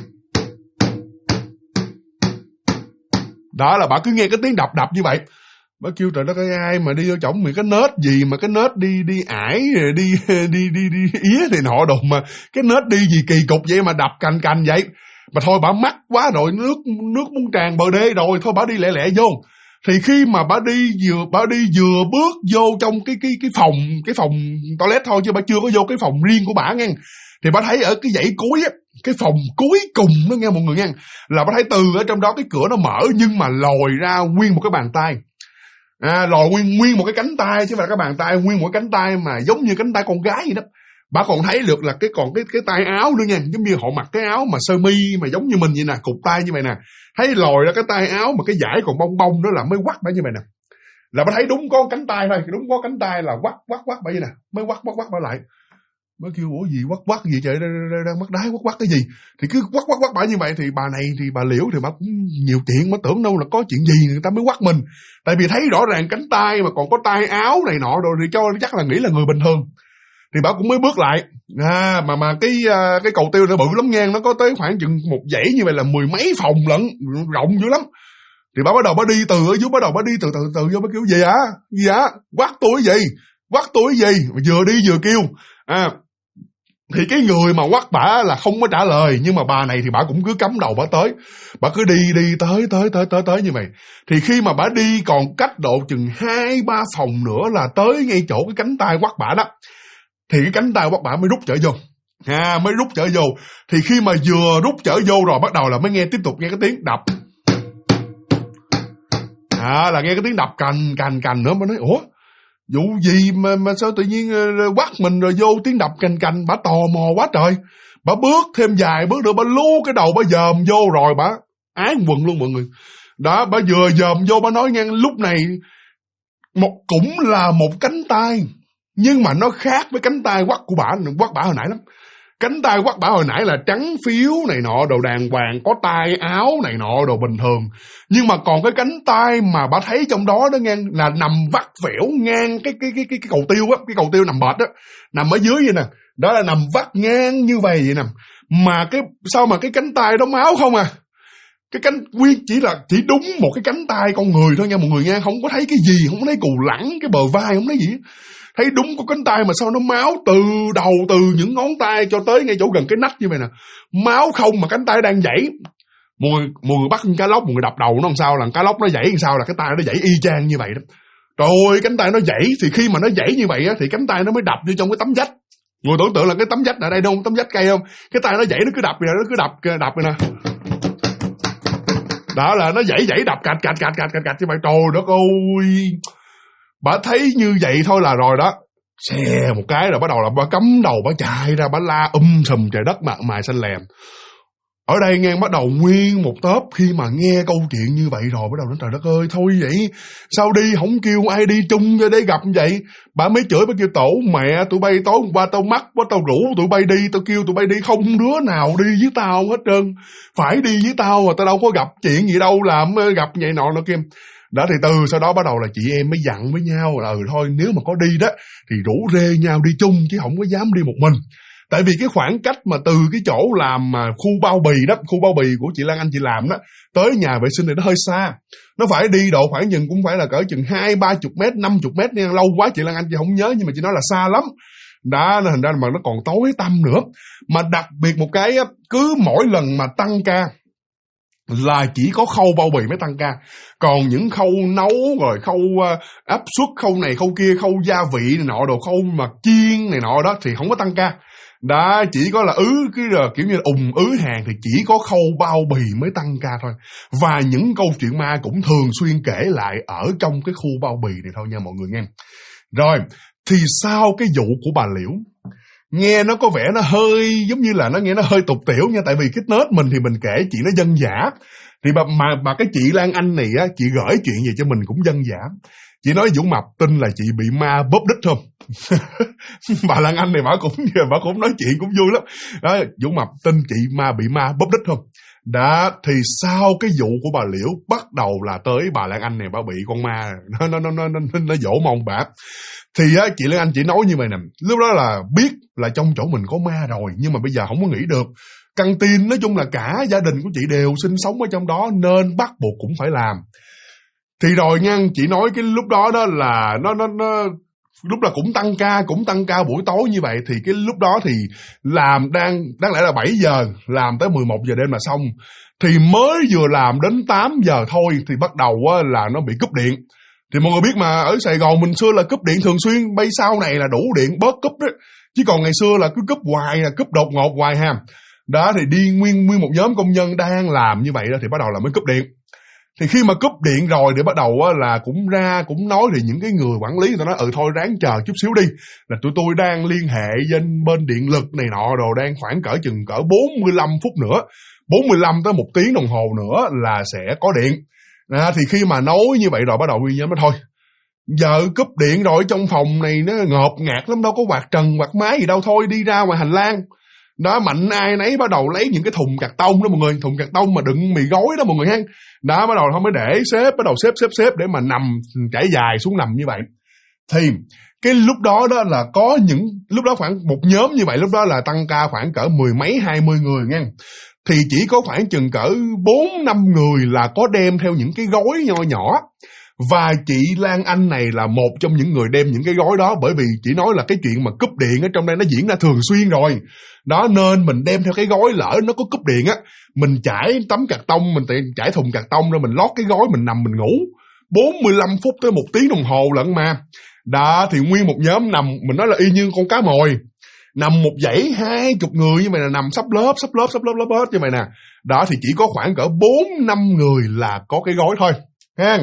Đó là bà cứ nghe cái tiếng đập như vậy. Bà kêu trời đất ơi, ai mà đi vô chổng mình cái nết gì mà cái nết đi ải đi ía này nọ đồ, mà cái nết đi gì kỳ cục vậy mà đập cành vậy. Mà thôi bà mắc quá rồi, nước muốn tràn bờ đê rồi, thôi bà đi lẹ vô. Thì khi mà bà đi vừa bước vô trong cái phòng toilet thôi, chứ bà chưa có vô cái phòng riêng của bà nghe. Thì bà thấy ở cái dãy cuối á, cái phòng cuối cùng đó nghe mọi người nghe, là bà thấy từ ở trong đó cái cửa nó mở, nhưng mà lòi ra nguyên một cái bàn tay. Lòi nguyên một cái cánh tay, chứ không phải là cái bàn tay, nguyên một cái cánh tay mà giống như cánh tay con gái vậy đó. Bà còn thấy được là cái tay áo nữa nha, giống như họ mặc cái áo mà sơ mi mà giống như mình vậy nè, cụt tay như vậy nè. Thấy lòi ra cái tay áo mà cái dải còn bong bong đó là mới quắt bà như vậy nè. Là bà thấy đúng có cánh tay thôi, đúng có cánh tay là quắt bà vậy nè, mới quắt bà lại. Mới kêu ủa gì quắt gì trời, đang mắt đái quắt cái gì. Thì cứ quắt bà như vậy. Thì bà này thì bà Liễu thì bà cũng nhiều chuyện, bà tưởng đâu là có chuyện gì người ta mới quắt mình. Tại vì thấy rõ ràng cánh tay mà còn có tay áo này nọ rồi thì cho chắc là nghĩ là người bình thường. Thì bà cũng mới bước lại. Mà cái cầu tiêu nó bự lắm nha, nó có tới khoảng chừng một dãy như vậy là 10 mấy phòng lận, rộng dữ lắm. Thì bà bắt đầu bà đi từ ở dưới, từ vô, bà kêu gì hả? Quắt tôi cái gì? Vừa đi vừa kêu. Thì cái người mà quắt bả là không có trả lời, nhưng mà bà này thì bả cũng cứ cắm đầu bả tới. Bả cứ đi tới như vậy. Thì khi mà bả đi còn cách độ chừng 2-3 phòng nữa là tới ngay chỗ cái cánh tay quắt bả đó. Thì cái cánh tay quắt bả mới rút trở vô. Thì khi mà vừa rút trở vô rồi bắt đầu là mới tiếp tục nghe cái tiếng đập. Là nghe cái tiếng đập cành nữa. Mà nói ủa, vụ gì mà sao tự nhiên quắt mình rồi vô tiếng đập cành, bà tò mò quá trời. Bà bước thêm vài bước nữa, bà lú cái đầu bà dòm vô rồi bà ái quần luôn mọi người. Đó, bà vừa dòm vô bà nói nghe, lúc này cũng là một cánh tay, nhưng mà nó khác với cánh tay quắt bả hồi nãy lắm. Cánh tay quắt bả hồi nãy là trắng phiếu này nọ, đồ đàng hoàng, có tay áo này nọ, đồ bình thường. Nhưng mà còn cái cánh tay mà bà thấy trong đó đó nghe, là nằm vắt vẻo ngang cái cầu tiêu á, cái cầu tiêu nằm bệt á, nằm ở dưới vậy nè. Đó là nằm vắt ngang như vậy nè. Mà sao mà cái cánh tay đó máu không à? Cái cánh nguyên chỉ đúng một cái cánh tay con người thôi nha mọi người nha, không có thấy cái gì, không có thấy cù lẳng, cái bờ vai không thấy gì. Thấy đúng có cánh tay mà sao nó máu từ đầu, từ những ngón tay cho tới ngay chỗ gần cái nách như vậy nè. Máu không mà cánh tay đang giãy. Mọi người bắt cá lóc, mọi người đập đầu nó làm sao là cá lóc nó giãy làm sao là cái tay nó giãy y chang như vậy đó. Trời ơi, cánh tay nó giãy, thì khi mà nó giãy như vậy á thì cánh tay nó mới đập vô trong cái tấm vách. Người tưởng tượng là cái tấm vách ở đây đâu, tấm vách cây không? Cái tay nó giãy nó cứ đập vậy, nó cứ đập vậy nè. Đó là nó giãy đập cạch như vậy. Trời đất ơi, bà thấy như vậy thôi là rồi đó. Xe một cái rồi bắt đầu là bà cắm đầu bà chạy ra, bà la sùm trời đất mặt mày xanh lèm. Ở đây nghe bắt đầu nguyên một tớp khi mà nghe câu chuyện như vậy rồi bắt đầu nói trời đất ơi, thôi vậy sao đi không kêu ai đi chung cho để gặp vậy. Bà mới chửi, bà kêu tổ mẹ tụi bay tối hôm qua tao mắc quá, tao rủ tụi bay đi, tao kêu tụi bay đi, không đứa nào đi với tao hết trơn. Phải đi với tao mà tao đâu có gặp chuyện gì đâu, làm gặp vậy nọ kia. Đó thì từ sau đó bắt đầu là chị em mới dặn với nhau là thôi nếu mà có đi đó thì rủ rê nhau đi chung chứ không có dám đi một mình. Tại vì cái khoảng cách mà từ cái chỗ làm mà khu bao bì của chị Lan Anh chị làm đó tới nhà vệ sinh này nó hơi xa. Nó phải đi độ khoảng chừng cũng phải là cỡ chừng 20-30 mét, 50 mét nha, lâu quá chị Lan Anh chị không nhớ nhưng mà chị nói là xa lắm. Đó nên thành ra mà nó còn tối tăm nữa. Mà đặc biệt một cái cứ mỗi lần mà tăng ca là chỉ có khâu bao bì mới tăng ca. Còn những khâu nấu rồi khâu áp suất, khâu này khâu kia, khâu gia vị này nọ, đồ khâu mà chiên này nọ đó thì không có tăng ca. Đó, chỉ có là kiểu như ứ hàng thì chỉ có khâu bao bì mới tăng ca thôi. Và những câu chuyện ma cũng thường xuyên kể lại ở trong cái khu bao bì này thôi nha mọi người nghe. Rồi, thì sau cái vụ của bà Liễu Nghe nó có vẻ nó hơi giống như là nó hơi tục tiểu nha, tại vì cái Tết mình thì mình kể chuyện nó dân dã. Thì mà cái chị Lan Anh này á, chị gửi chuyện gì cho mình cũng dân dã. Chị nói Vũ Mập tin là chị bị ma bóp đít không? Bà Lan Anh này bà cũng nói chuyện cũng vui lắm. Đó, Vũ Mập tin chị bị ma bóp đít không? Đó, thì sau cái vụ của bà Liễu bắt đầu là tới bà Lan Anh này bà bị con ma nó dỗ mông bà. Thì á, chị Lan Anh chỉ nói như vậy nè, lúc đó là biết là trong chỗ mình có ma rồi, nhưng mà bây giờ không có nghĩ được. Căng tin nói chung là cả gia đình của chị đều sinh sống ở trong đó nên bắt buộc cũng phải làm. Thì rồi nha, chị nói cái lúc đó đó là nó lúc là cũng tăng ca buổi tối như vậy, thì cái lúc đó thì làm đáng lẽ là 7 giờ, làm tới 11 giờ đêm là xong. Thì mới vừa làm đến 8 giờ thôi thì bắt đầu là nó bị cúp điện. Thì mọi người biết mà, ở Sài Gòn mình xưa là cúp điện thường xuyên, bây sau này là đủ điện bớt cúp đó. Chứ còn ngày xưa là cứ cúp hoài, là cúp đột ngột hoài ha. Đó thì đi nguyên một nhóm công nhân đang làm như vậy đó thì bắt đầu là mới cúp điện. Thì khi mà cúp điện rồi thì bắt đầu là cũng nói thì những cái người quản lý người ta nói thôi ráng chờ chút xíu đi, là tụi tôi đang liên hệ với bên điện lực này nọ rồi, đang khoảng cỡ 45 phút nữa, 45 tới 1 tiếng đồng hồ nữa là sẽ có điện. Thì khi mà nói như vậy rồi bắt đầu nguyên nhóm nói thôi, giờ cúp điện rồi, trong phòng này nó ngộp ngạt lắm, đâu có quạt trần quạt máy gì đâu, thôi đi ra ngoài hành lang. Đó, mạnh ai nấy bắt đầu lấy những cái thùng cạc tông đó mọi người, thùng cạc tông mà đựng mì gói đó mọi người ha. Đó, bắt đầu không mới để bắt đầu xếp để mà nằm trải dài xuống nằm như vậy. Thì cái lúc đó đó là có lúc đó khoảng một nhóm như vậy, lúc đó là tăng ca khoảng cỡ 10 mấy 20 người nha. Thì chỉ có khoảng chừng cỡ 4-5 người là có đem theo những cái gói nho nhỏ. Và chị Lan Anh này là một trong những người đem những cái gói đó, bởi vì chị nói là cái chuyện mà cúp điện ở trong đây nó diễn ra thường xuyên rồi. Đó, nên mình đem theo cái gói, lỡ nó có cúp điện á, mình trải tấm cạc tông, mình trải thùng cạc tông rồi mình lót cái gói, mình nằm mình ngủ 45 phút tới 1 tiếng đồng hồ lận mà. Đó, thì nguyên một nhóm nằm, mình nói là y như con cá mồi, nằm một dãy 20 người như vậy, là nằm sắp lớp hết như vậy nè. Đó, thì chỉ có khoảng cỡ 4-5 người là có cái gói thôi ha.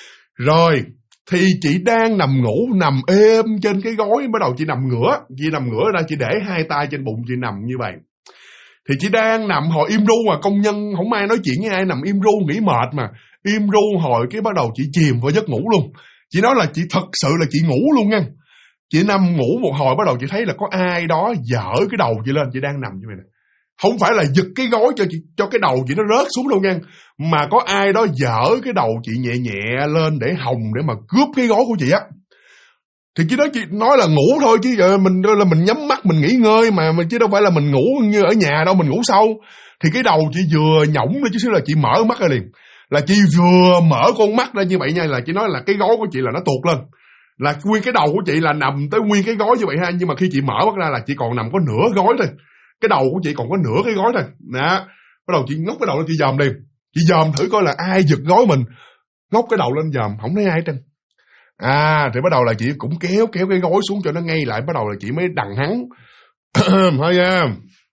Rồi thì chị đang nằm ngủ, nằm êm trên cái gối, bắt đầu chị nằm ngửa ra, chị để 2 tay trên bụng chị nằm như vậy. Thì chị đang nằm hồi im ru mà, công nhân không ai nói chuyện với ai, nằm im ru nghỉ mệt mà, im ru hồi cái bắt đầu chị chìm vào giấc ngủ luôn. Chị nói là chị thật sự là chị ngủ luôn nha. Chị nằm ngủ một hồi bắt đầu chị thấy là có ai đó dở cái đầu chị lên, chị đang nằm như vậy nè. Không phải là giật cái gối cho cái đầu chị nó rớt xuống đâu nha, mà có ai đó dở cái đầu chị nhẹ nhẹ lên để hòng để mà cướp cái gối của chị á. Thì chị nói là ngủ thôi, chứ giờ mình nhắm mắt mình nghỉ ngơi mà chứ đâu phải là mình ngủ như ở nhà đâu, mình ngủ sâu. Thì cái đầu chị vừa nhõng lên chút xíu là chị mở mắt ra liền. Là chị vừa mở con mắt ra như vậy nha, là chị nói là cái gối của chị là nó tuột lên. Là nguyên cái đầu của chị là nằm tới nguyên cái gối như vậy ha, nhưng mà khi chị mở mắt ra là chị còn nằm có nửa gối thôi. Cái đầu của chị còn có nửa cái gối thôi. Đó, bắt đầu chị ngóc cái đầu lên chị dòm đi. Chị dòm thử coi là ai giật gối mình. Ngóc cái đầu lên dòm, không thấy ai hết trơn. Thì bắt đầu là chị cũng kéo cái gối xuống cho nó ngay lại, bắt đầu là chị mới đằng hắn. Thôi nha,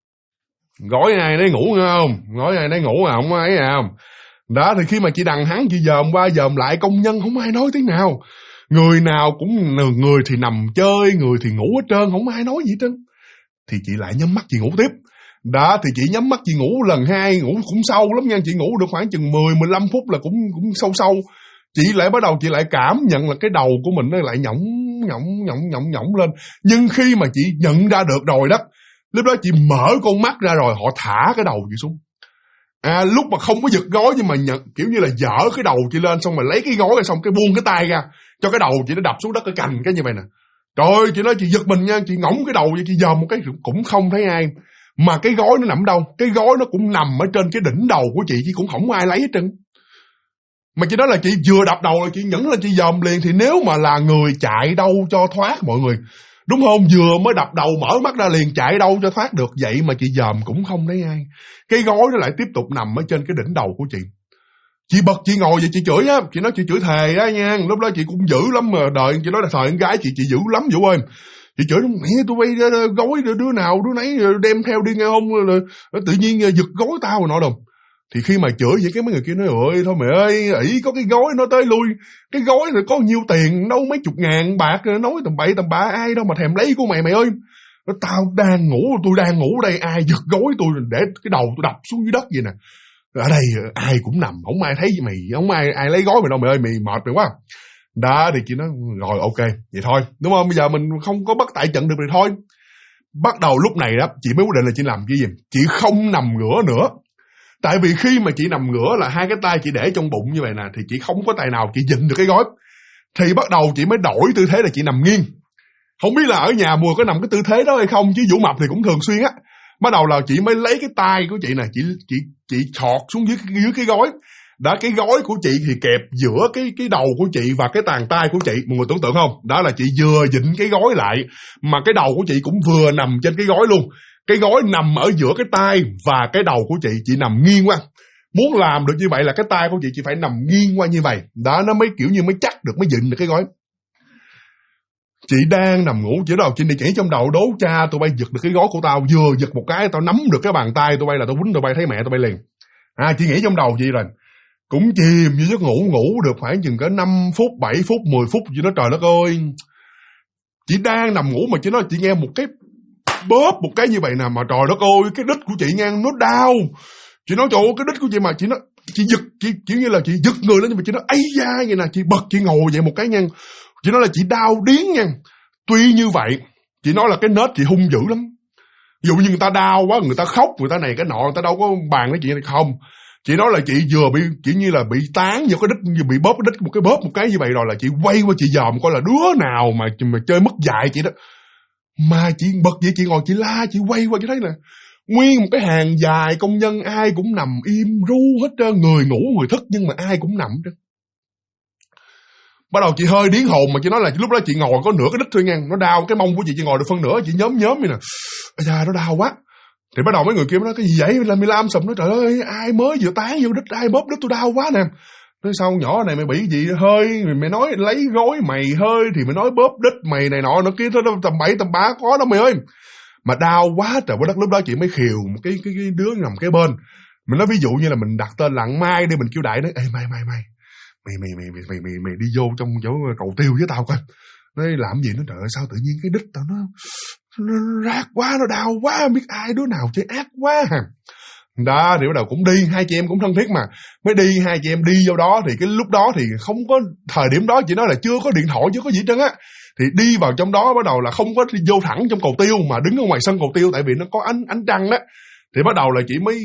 gối ai nấy ngủ nghe không? Gối ai nấy ngủ à, không ấy nào. Đó, thì khi mà chị đằng hắn, chị dòm qua dòm lại, công nhân không ai nói tiếng nào. Người nào cũng, người thì nằm chơi, người thì ngủ hết trơn, không ai nói gì hết trơn. Thì chị lại nhắm mắt chị ngủ tiếp. Đó, thì chị nhắm mắt chị ngủ lần 2, ngủ cũng sâu lắm nha, chị ngủ được khoảng chừng 10-15 phút là cũng sâu. Chị lại bắt đầu chị lại cảm nhận là cái đầu của mình nó lại nhõng lên. Nhưng khi mà chị nhận ra được rồi đó, lúc đó chị mở con mắt ra rồi, họ thả cái đầu chị xuống. Lúc mà không có giật gối nhưng mà kiểu như là dở cái đầu chị lên, xong rồi lấy cái gối ra, xong cái buông cái tay ra cho cái đầu chị nó đập xuống đất cái cành cái như vậy nè. Trời ơi, chị nói chị giật mình nha, chị ngỗng cái đầu vậy, chị dòm một cái cũng không thấy ai. Mà cái gối nó nằm đâu? Cái gối nó cũng nằm ở trên cái đỉnh đầu của chị, chứ cũng không ai lấy hết trơn. Mà chị nói là chị vừa đập đầu là chị nhẫn lên chị dòm liền, thì nếu mà là người chạy đâu cho thoát mọi người. Đúng không? Vừa mới đập đầu mở mắt ra liền, chạy đâu cho thoát được. Vậy mà chị dòm cũng không thấy ai. Cái gối nó lại tiếp tục nằm ở trên cái đỉnh đầu của chị. Chị bật chị ngồi vậy chị chửi á, chị nói chị chửi thề á nha, lúc đó chị cũng dữ lắm mà, đợi chị nói là thời con gái chị dữ lắm Vũ ơi. Chị chửi mẹ tụi bay gối đứa nào đứa nấy đem theo đi nghe không, tự nhiên giật gối tao rồi nọ đâu. Thì khi mà chửi vậy cái mấy người kia nói ơi thôi mẹ ơi, ỷ có cái gối nó tới lui, cái gối rồi có nhiêu tiền đâu mấy chục ngàn bạc, nói tầm bậy tầm bạ ai đâu mà thèm lấy của mày ơi. Nó tao đang ngủ, tôi đang ngủ đây, ai giật gối tôi để cái đầu tôi đập xuống dưới đất vậy nè. Ở đây ai cũng nằm, không ai thấy mày, không ai lấy gói mày đâu mày ơi, mày mệt mày quá. Đó thì chị nói rồi ok, vậy thôi, đúng không? Bây giờ mình không có bắt tại trận được thì thôi. Bắt đầu lúc này đó, chị mới quyết định là chị làm cái gì? Chị không nằm ngửa nữa. Tại vì khi mà chị nằm ngửa là hai cái tay chị để trong bụng như vậy nè, thì chị không có tay nào chị vịn được cái gối. Thì bắt đầu chị mới đổi tư thế là chị nằm nghiêng. Không biết là ở nhà Mùa có nằm cái tư thế đó hay không, chứ Vũ Mập thì cũng thường xuyên á. Bắt đầu là chị mới lấy cái tay của chị nè, chị thọt xuống dưới cái gối. Đó, cái gối của chị thì kẹp giữa cái đầu của chị và cái tàn tay của chị. Mọi người tưởng tượng không? Đó là chị vừa vịn cái gối lại, mà cái đầu của chị cũng vừa nằm trên cái gối luôn. Cái gối nằm ở giữa cái tay và cái đầu của chị nằm nghiêng qua. Muốn làm được như vậy là cái tay của chị phải nằm nghiêng qua như vậy. Đó, nó mới kiểu như mới chắc được, mới vịn được cái gối. Chị đang nằm ngủ, chỉ đầu chị đi chỉ trong đầu đố cha tụi bay giật được cái gối của tao, vừa giật một cái tao nắm được cái bàn tay tụi bay là tao quýnh tụi bay, thấy mẹ tụi bay liền. Chị nghĩ trong đầu chị rồi. Cũng chìm như giấc ngủ được khoảng chừng có 5 phút, 7 phút, 10 phút chị nói trời đất ơi. Chị đang nằm ngủ mà chị nói chị nghe một cái bóp một cái như vậy nè, mà trời đất ơi, cái đít của chị ngang nó đau. Chị nói trời ơi, cái đít của chị mà chị nói chị giật, chị kiểu như là chị giật người lên, nhưng mà chị nói ây da vậy nè, chị bật chị ngồi vậy một cái nha. Chị nói là chị đau điếng nha. Tuy như vậy, chị nói là cái nết chị hung dữ lắm. Ví dụ như người ta đau quá, người ta khóc, người ta này cái nọ, người ta đâu có bàn cái chuyện này không. Chị nói là chị vừa bị kiểu như là bị tán vô cái đít, như bị bóp cái đít một cái như vậy rồi, là chị quay qua chị dòm coi là đứa nào mà chơi mất dạy chị đó. Mà chị bật vậy, chị ngồi chị la, chị quay qua chị thấy là nguyên một cái hàng dài công nhân ai cũng nằm im ru hết trơn, người ngủ người thức nhưng mà ai cũng nằm trơn. Bắt đầu chị hơi điếng hồn, mà chị nói là lúc đó chị ngồi có nửa cái đít thôi nha, nó đau cái mông của chị ngồi được phân nửa, chị nhóm vậy nè. Da nó đau quá. Thì bắt đầu mấy người kia nói cái gì vậy, là mày làm sầm, nói trời ơi ai mới vừa tán vô đít, ai bóp đít tôi đau quá nè. Nói sao nhỏ này mày bị gì hơi, mày nói lấy gối mày hơi thì mày nói bóp đít mày này nọ nó kia, thôi tầm bậy tầm bạ có đâu mày ơi. Mà đau quá trời, đất lúc đó chị mới khiều một cái đứa nằm kế bên. Mình nói ví dụ như là mình đặt tên là Mai đi, mình kêu đại nói ê mày đi vô trong chỗ cầu tiêu với tao coi. Nói làm gì nó, trời ơi sao tự nhiên cái đít tao nó rát quá, nó đau quá, biết ai đứa nào chơi ác quá. Đó thì bắt đầu cũng đi, hai chị em cũng thân thiết mà. Mới đi, hai chị em đi vô đó thì cái lúc đó thì không có, thời điểm đó chị nói là chưa có điện thoại, chưa có gì trơn á. Thì đi vào trong đó bắt đầu là không có đi vô thẳng trong cầu tiêu, mà đứng ở ngoài sân cầu tiêu, tại vì nó có ánh trăng đó. Thì bắt đầu là chị mới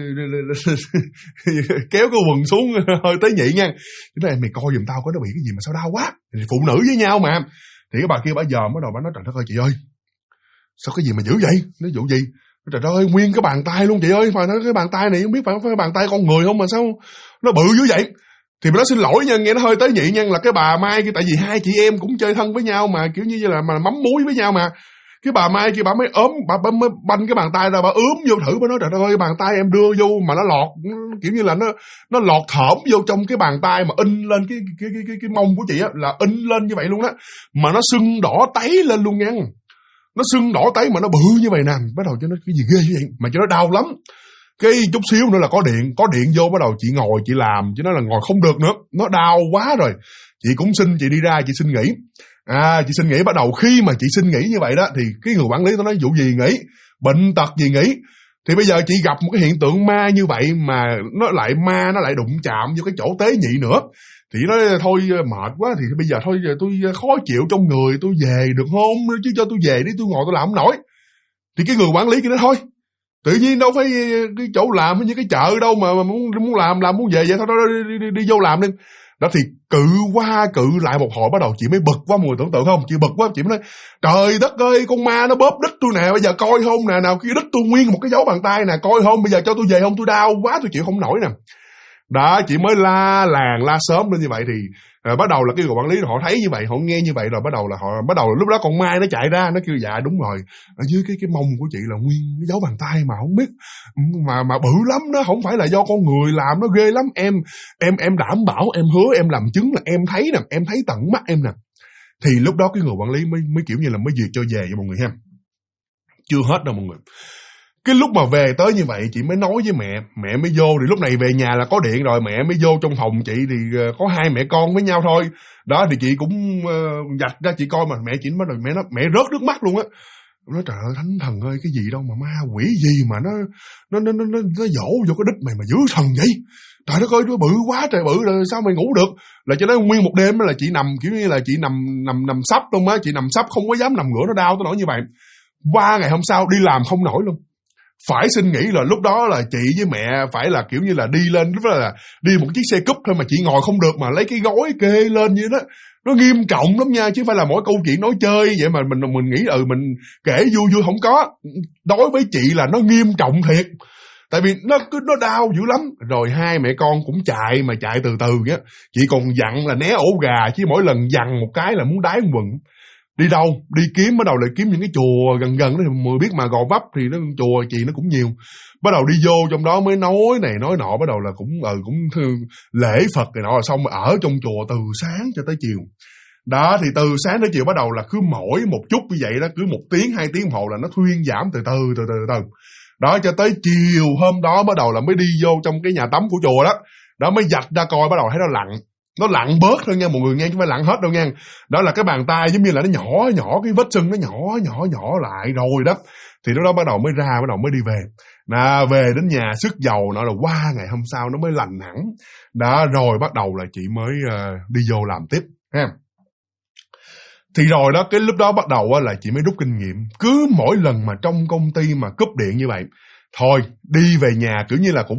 kéo cái quần xuống hơi tế nhị nha. Chị nói mày coi giùm tao có nó bị cái gì mà sao đau quá. Thì phụ nữ với nhau mà. Thì cái bà kia bà dòm, bắt đầu bà nói trời đất ơi chị ơi, sao cái gì mà dữ vậy? Nói vụ gì? Trời ơi, nguyên cái bàn tay luôn chị ơi, mà nói cái bàn tay này không biết phải bàn tay con người không mà sao nó bự dữ vậy? Thì mình nói xin lỗi nha, nghe nó hơi tế nhị nha, là cái bà Mai kia, tại vì hai chị em cũng chơi thân với nhau mà, kiểu như là mà mắm muối với nhau mà. Cái bà Mai kia bà mới ốm, bà mới banh cái bàn tay ra, bà ướm vô thử, bà nói trời ơi bàn tay em đưa vô mà nó lọt, kiểu như là nó lọt thởm vô trong cái bàn tay mà in lên cái mông của chị á, là in lên như vậy luôn đó, mà nó sưng đỏ tấy lên luôn nha. Nó sưng đỏ tấy mà nó bự như vậy nè. Bắt đầu cho nó cái gì ghê như vậy mà cho nó đau lắm. Cái chút xíu nữa là có điện vô, bắt đầu chị ngồi chị làm, chứ nó là ngồi không được nữa, nó đau quá rồi. Chị cũng xin chị đi ra, chị xin nghỉ. Chị xin nghỉ. Bắt đầu khi mà chị xin nghỉ như vậy đó, thì cái người quản lý nó nói vụ gì nghỉ, bệnh tật gì nghỉ. Thì bây giờ chị gặp một cái hiện tượng ma như vậy mà nó lại đụng chạm vô cái chỗ tế nhị nữa. Thì nói thôi mệt quá, thì bây giờ thôi tôi khó chịu trong người, tôi về được không, chứ cho tôi về đi, tôi ngồi tôi làm không nổi. Thì cái người quản lý kia nói thôi, tự nhiên đâu phải cái chỗ làm như cái chợ đâu mà muốn làm muốn về vậy thôi, đi vô làm đi. Đó thì cự qua cự lại một hồi, bắt đầu chị mới bực quá, mọi người tưởng tượng không? Chị bực quá, chị mới nói trời đất ơi, con ma nó bóp đít tôi nè, bây giờ coi không nè, nào kia đít tôi nguyên một cái dấu bàn tay nè, coi không, bây giờ cho tôi về không, tôi đau quá, tôi chịu không nổi nè. Đó, chị mới la làng la sớm lên như vậy. Thì bắt đầu là cái người quản lý họ thấy như vậy, họ nghe như vậy rồi, bắt đầu lúc đó con Mai nó chạy ra, nó kêu dạ đúng rồi, ở dưới cái mông của chị là nguyên cái dấu bàn tay mà không biết, mà bự lắm đó, không phải là do con người làm, nó ghê lắm, em đảm bảo, em hứa, em làm chứng là em thấy nè, em thấy tận mắt em nè. Thì lúc đó cái người quản lý mới kiểu như là mới duyệt cho về cho mọi người ha. Chưa hết đâu mọi người. Cái lúc mà về tới như vậy, chị mới nói với mẹ mới vô. Thì lúc này về nhà là có điện rồi, mẹ mới vô trong phòng chị. Thì có hai mẹ con với nhau thôi. Đó thì chị cũng dạch ra chị coi, mà mẹ chị bắt đầu mẹ rớt nước mắt luôn á. Nói trời ơi thánh thần ơi, cái gì đâu mà ma quỷ gì mà nó dỗ vô cái đít mày mà dữ thần vậy. Trời đất ơi, nó bự quá trời bự rồi sao mày ngủ được. Là cho nên nguyên một đêm là chị nằm kiểu như là chị nằm sấp luôn á, chị nằm sấp không có dám nằm ngửa, nó đau tới nỗi như vậy. Qua ngày hôm sau đi làm không nổi luôn. Phải xin nghĩ là lúc đó là chị với mẹ phải là kiểu như là đi lên, lúc đó là đi một chiếc xe cúp thôi mà chị ngồi không được mà lấy cái gối kê lên như đó. Nó nghiêm trọng lắm nha, chứ không phải là mỗi câu chuyện nói chơi vậy mà mình nghĩ mình kể vui không có. Đối với chị là nó nghiêm trọng thiệt. Tại vì nó đau dữ lắm. Rồi hai mẹ con cũng chạy mà chạy từ từ á. Chị còn dặn là né ổ gà, chứ mỗi lần dằn một cái là muốn đái quần. Đi đâu? Đi kiếm, bắt đầu lại kiếm những cái chùa gần đó thì mười biết mà Gò Vấp thì nó chùa chị nó cũng nhiều. Bắt đầu đi vô trong đó mới nói này nói nọ, bắt đầu là cũng lễ Phật này nọ, rồi xong rồi ở trong chùa từ sáng cho tới chiều. Đó thì từ sáng tới chiều bắt đầu là cứ mỗi một chút như vậy đó, cứ 1 tiếng 2 tiếng đồng hồ là nó thuyên giảm từ từ. Đó cho tới chiều hôm đó bắt đầu là mới đi vô trong cái nhà tắm của chùa đó. Đó mới dạch ra coi, bắt đầu thấy nó lặn. Nó lặn bớt thôi nha mọi người nghe, chứ không phải lặn hết đâu nha. Đó là cái bàn tay giống như là nó nhỏ, cái vết sưng nó nhỏ lại rồi đó. Thì lúc đó bắt đầu mới ra, bắt đầu mới đi về. Về đến nhà sức dầu nó là qua ngày hôm sau nó mới lành hẳn. Đó rồi bắt đầu là chị mới đi vô làm tiếp ha. Thì rồi đó, cái lúc đó bắt đầu là chị mới rút kinh nghiệm. Cứ mỗi lần mà trong công ty mà cúp điện như vậy, thôi đi về nhà kiểu như là cũng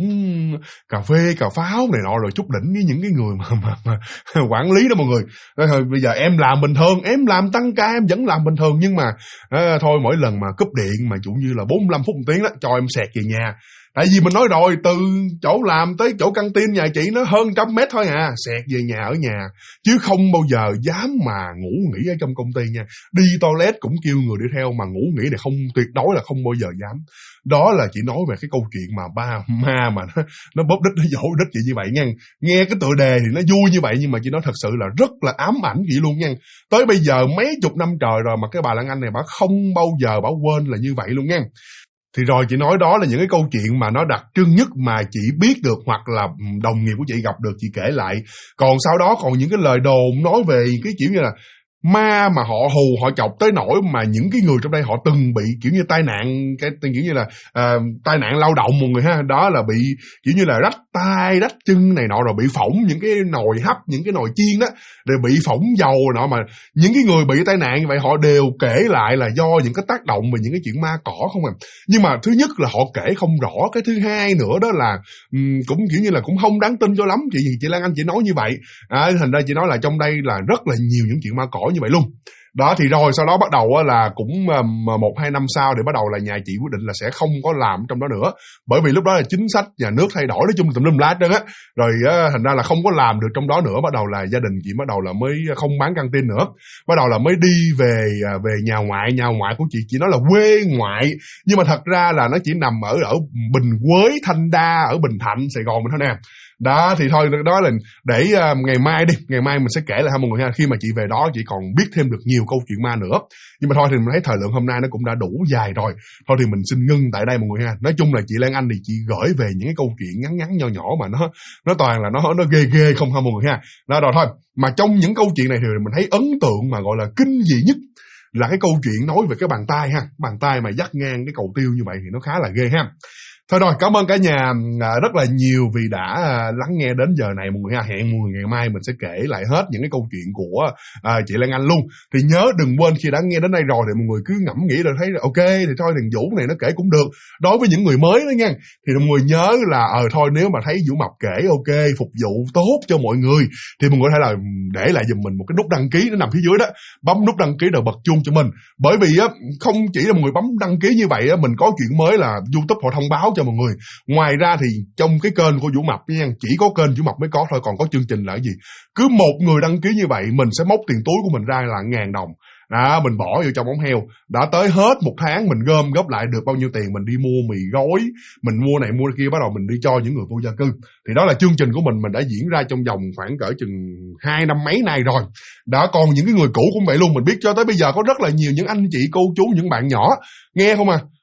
cà phê cà pháo này nọ rồi chút đỉnh với những cái người mà quản lý đó mọi người. Thôi bây giờ em làm bình thường, em làm tăng ca em vẫn làm bình thường, nhưng mà thôi mỗi lần mà cúp điện mà chủ như là 45 phút 1 tiếng đó, cho em xẹt về nhà. Tại vì mình nói rồi, từ chỗ làm tới chỗ căng tin nhà chị nó hơn 100 mét thôi à, xẹt về nhà ở nhà, chứ không bao giờ dám mà ngủ nghỉ ở trong công ty nha. Đi toilet cũng kêu người đi theo, mà ngủ nghỉ này không, tuyệt đối là không bao giờ dám. Đó là chị nói về cái câu chuyện mà ma mà nó bóp đít, nó dỗ đít chị như vậy nha. Nghe cái tựa đề thì nó vui như vậy, nhưng mà chị nói thật sự là rất là ám ảnh chị luôn nha. Tới bây giờ mấy chục năm trời rồi mà cái bà Lan Anh này bà không bao giờ bà quên là như vậy luôn nha. Thì rồi chị nói đó là những cái câu chuyện mà nó đặc trưng nhất mà chị biết được, hoặc là đồng nghiệp của chị gặp được chị kể lại. Còn sau đó còn những cái lời đồn nói về cái kiểu như là ma mà họ hù họ chọc tới nỗi mà những cái người trong đây họ từng bị kiểu như tai nạn, cái kiểu như là tai nạn lao động mọi người ha. Đó là bị kiểu như là rách tay rách chân này nọ, rồi bị phỏng những cái nồi hấp, những cái nồi chiên đó, rồi bị phỏng dầu nọ. Mà những cái người bị tai nạn như vậy họ đều kể lại là do những cái tác động về những cái chuyện ma cỏ không à. Nhưng mà thứ nhất là họ kể không rõ, cái thứ hai nữa đó là cũng kiểu như là cũng không đáng tin cho lắm. Chị Lan Anh chị nói như vậy, thành ra chị nói là trong đây là rất là nhiều những chuyện ma cỏ như vậy luôn. Đó thì rồi sau đó bắt đầu là cũng 1-2 năm sau thì bắt đầu là nhà chị quyết định là sẽ không có làm trong đó nữa, bởi vì lúc đó là chính sách nhà nước thay đổi, nói chung tùm lum lá trơn á. Rồi thành ra là không có làm được trong đó nữa. Bắt đầu là gia đình chị bắt đầu là mới không bán căng tin nữa, bắt đầu là mới đi về nhà ngoại của chị nói là quê ngoại, nhưng mà thật ra là nó chỉ nằm ở Bình Quới, Thanh Đa, ở Bình Thạnh, Sài Gòn mình thôi nè. Đó thì thôi, đó là để ngày mai mình sẽ kể lại ha mọi người ha. Khi mà chị về đó chị còn biết thêm được nhiều câu chuyện ma nữa. Nhưng mà thôi thì mình thấy thời lượng hôm nay nó cũng đã đủ dài rồi. Thôi thì mình xin ngưng tại đây mọi người ha. Nói chung là chị Lan Anh thì chị gửi về những cái câu chuyện ngắn nhỏ mà nó toàn là nó ghê không ha mọi người ha. Đó rồi thôi. Mà trong những câu chuyện này thì mình thấy ấn tượng mà gọi là kinh dị nhất là cái câu chuyện nói về cái bàn tay ha. Bàn tay mà dắt ngang cái cầu tiêu như vậy thì nó khá là ghê ha. Thôi rồi, cảm ơn cả nhà rất là nhiều vì đã lắng nghe đến giờ này mọi người ha. Hẹn mọi người ngày mai mình sẽ kể lại hết những cái câu chuyện của chị Lan Anh luôn. Thì nhớ đừng quên khi đã nghe đến đây rồi thì mọi người cứ ngẫm nghĩ rồi thấy là ok thì thôi thằng Vũ này nó kể cũng được. Đối với những người mới đó nha, thì mọi người nhớ là thôi nếu mà thấy Vũ Mập kể ok, phục vụ tốt cho mọi người thì mọi người có thể là để lại giùm mình một cái nút đăng ký, nó nằm phía dưới đó. Bấm nút đăng ký rồi bật chuông cho mình. Bởi vì á không chỉ là mọi người bấm đăng ký như vậy á, mình có chuyện mới là YouTube họ thông báo cho mọi người. Ngoài ra thì trong cái kênh của Vũ Mập nha, chỉ có kênh Vũ Mập mới có thôi, còn có chương trình là cái gì? Cứ một người đăng ký như vậy mình sẽ móc tiền túi của mình ra là 1.000 đồng. Đó, mình bỏ vô trong ống heo. Đã tới hết một tháng mình gom góp lại được bao nhiêu tiền, mình đi mua mì gói, mình mua này mua kia, bắt đầu mình đi cho những người vô gia cư. Thì đó là chương trình của mình đã diễn ra trong vòng khoảng cỡ chừng 2 năm mấy nay rồi. Đã còn những cái người cũ cũng vậy luôn, mình biết cho tới bây giờ có rất là nhiều những anh chị cô chú, những bạn nhỏ nghe không à,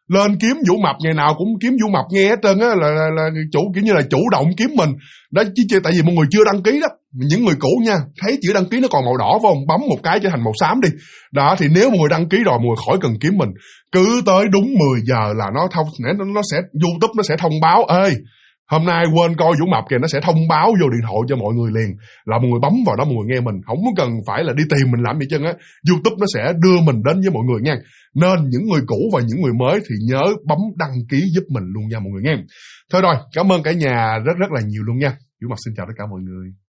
lên kiếm Vũ Mập, ngày nào cũng kiếm Vũ Mập nghe hết trơn á, là chủ kiểu như là chủ động kiếm mình. Đó chứ tại vì mọi người chưa đăng ký đó. Những người cũ nha, thấy chữ đăng ký nó còn màu đỏ phải không? Bấm một cái trở thành màu xám đi. Đó thì nếu mọi người đăng ký rồi mọi người khỏi cần kiếm mình. Cứ tới đúng 10 giờ là nó sẽ YouTube nó sẽ thông báo, ê, hôm nay quên coi Vũ Mập kìa, nó sẽ thông báo vô điện thoại cho mọi người liền. Là mọi người bấm vào đó mọi người nghe mình, không cần phải là đi tìm mình làm gì chân á. YouTube nó sẽ đưa mình đến với mọi người nha. Nên những người cũ và những người mới thì nhớ bấm đăng ký giúp mình luôn nha mọi người nghe. Thôi rồi, cảm ơn cả nhà rất là nhiều luôn nha. Vũ Mập xin chào tất cả mọi người.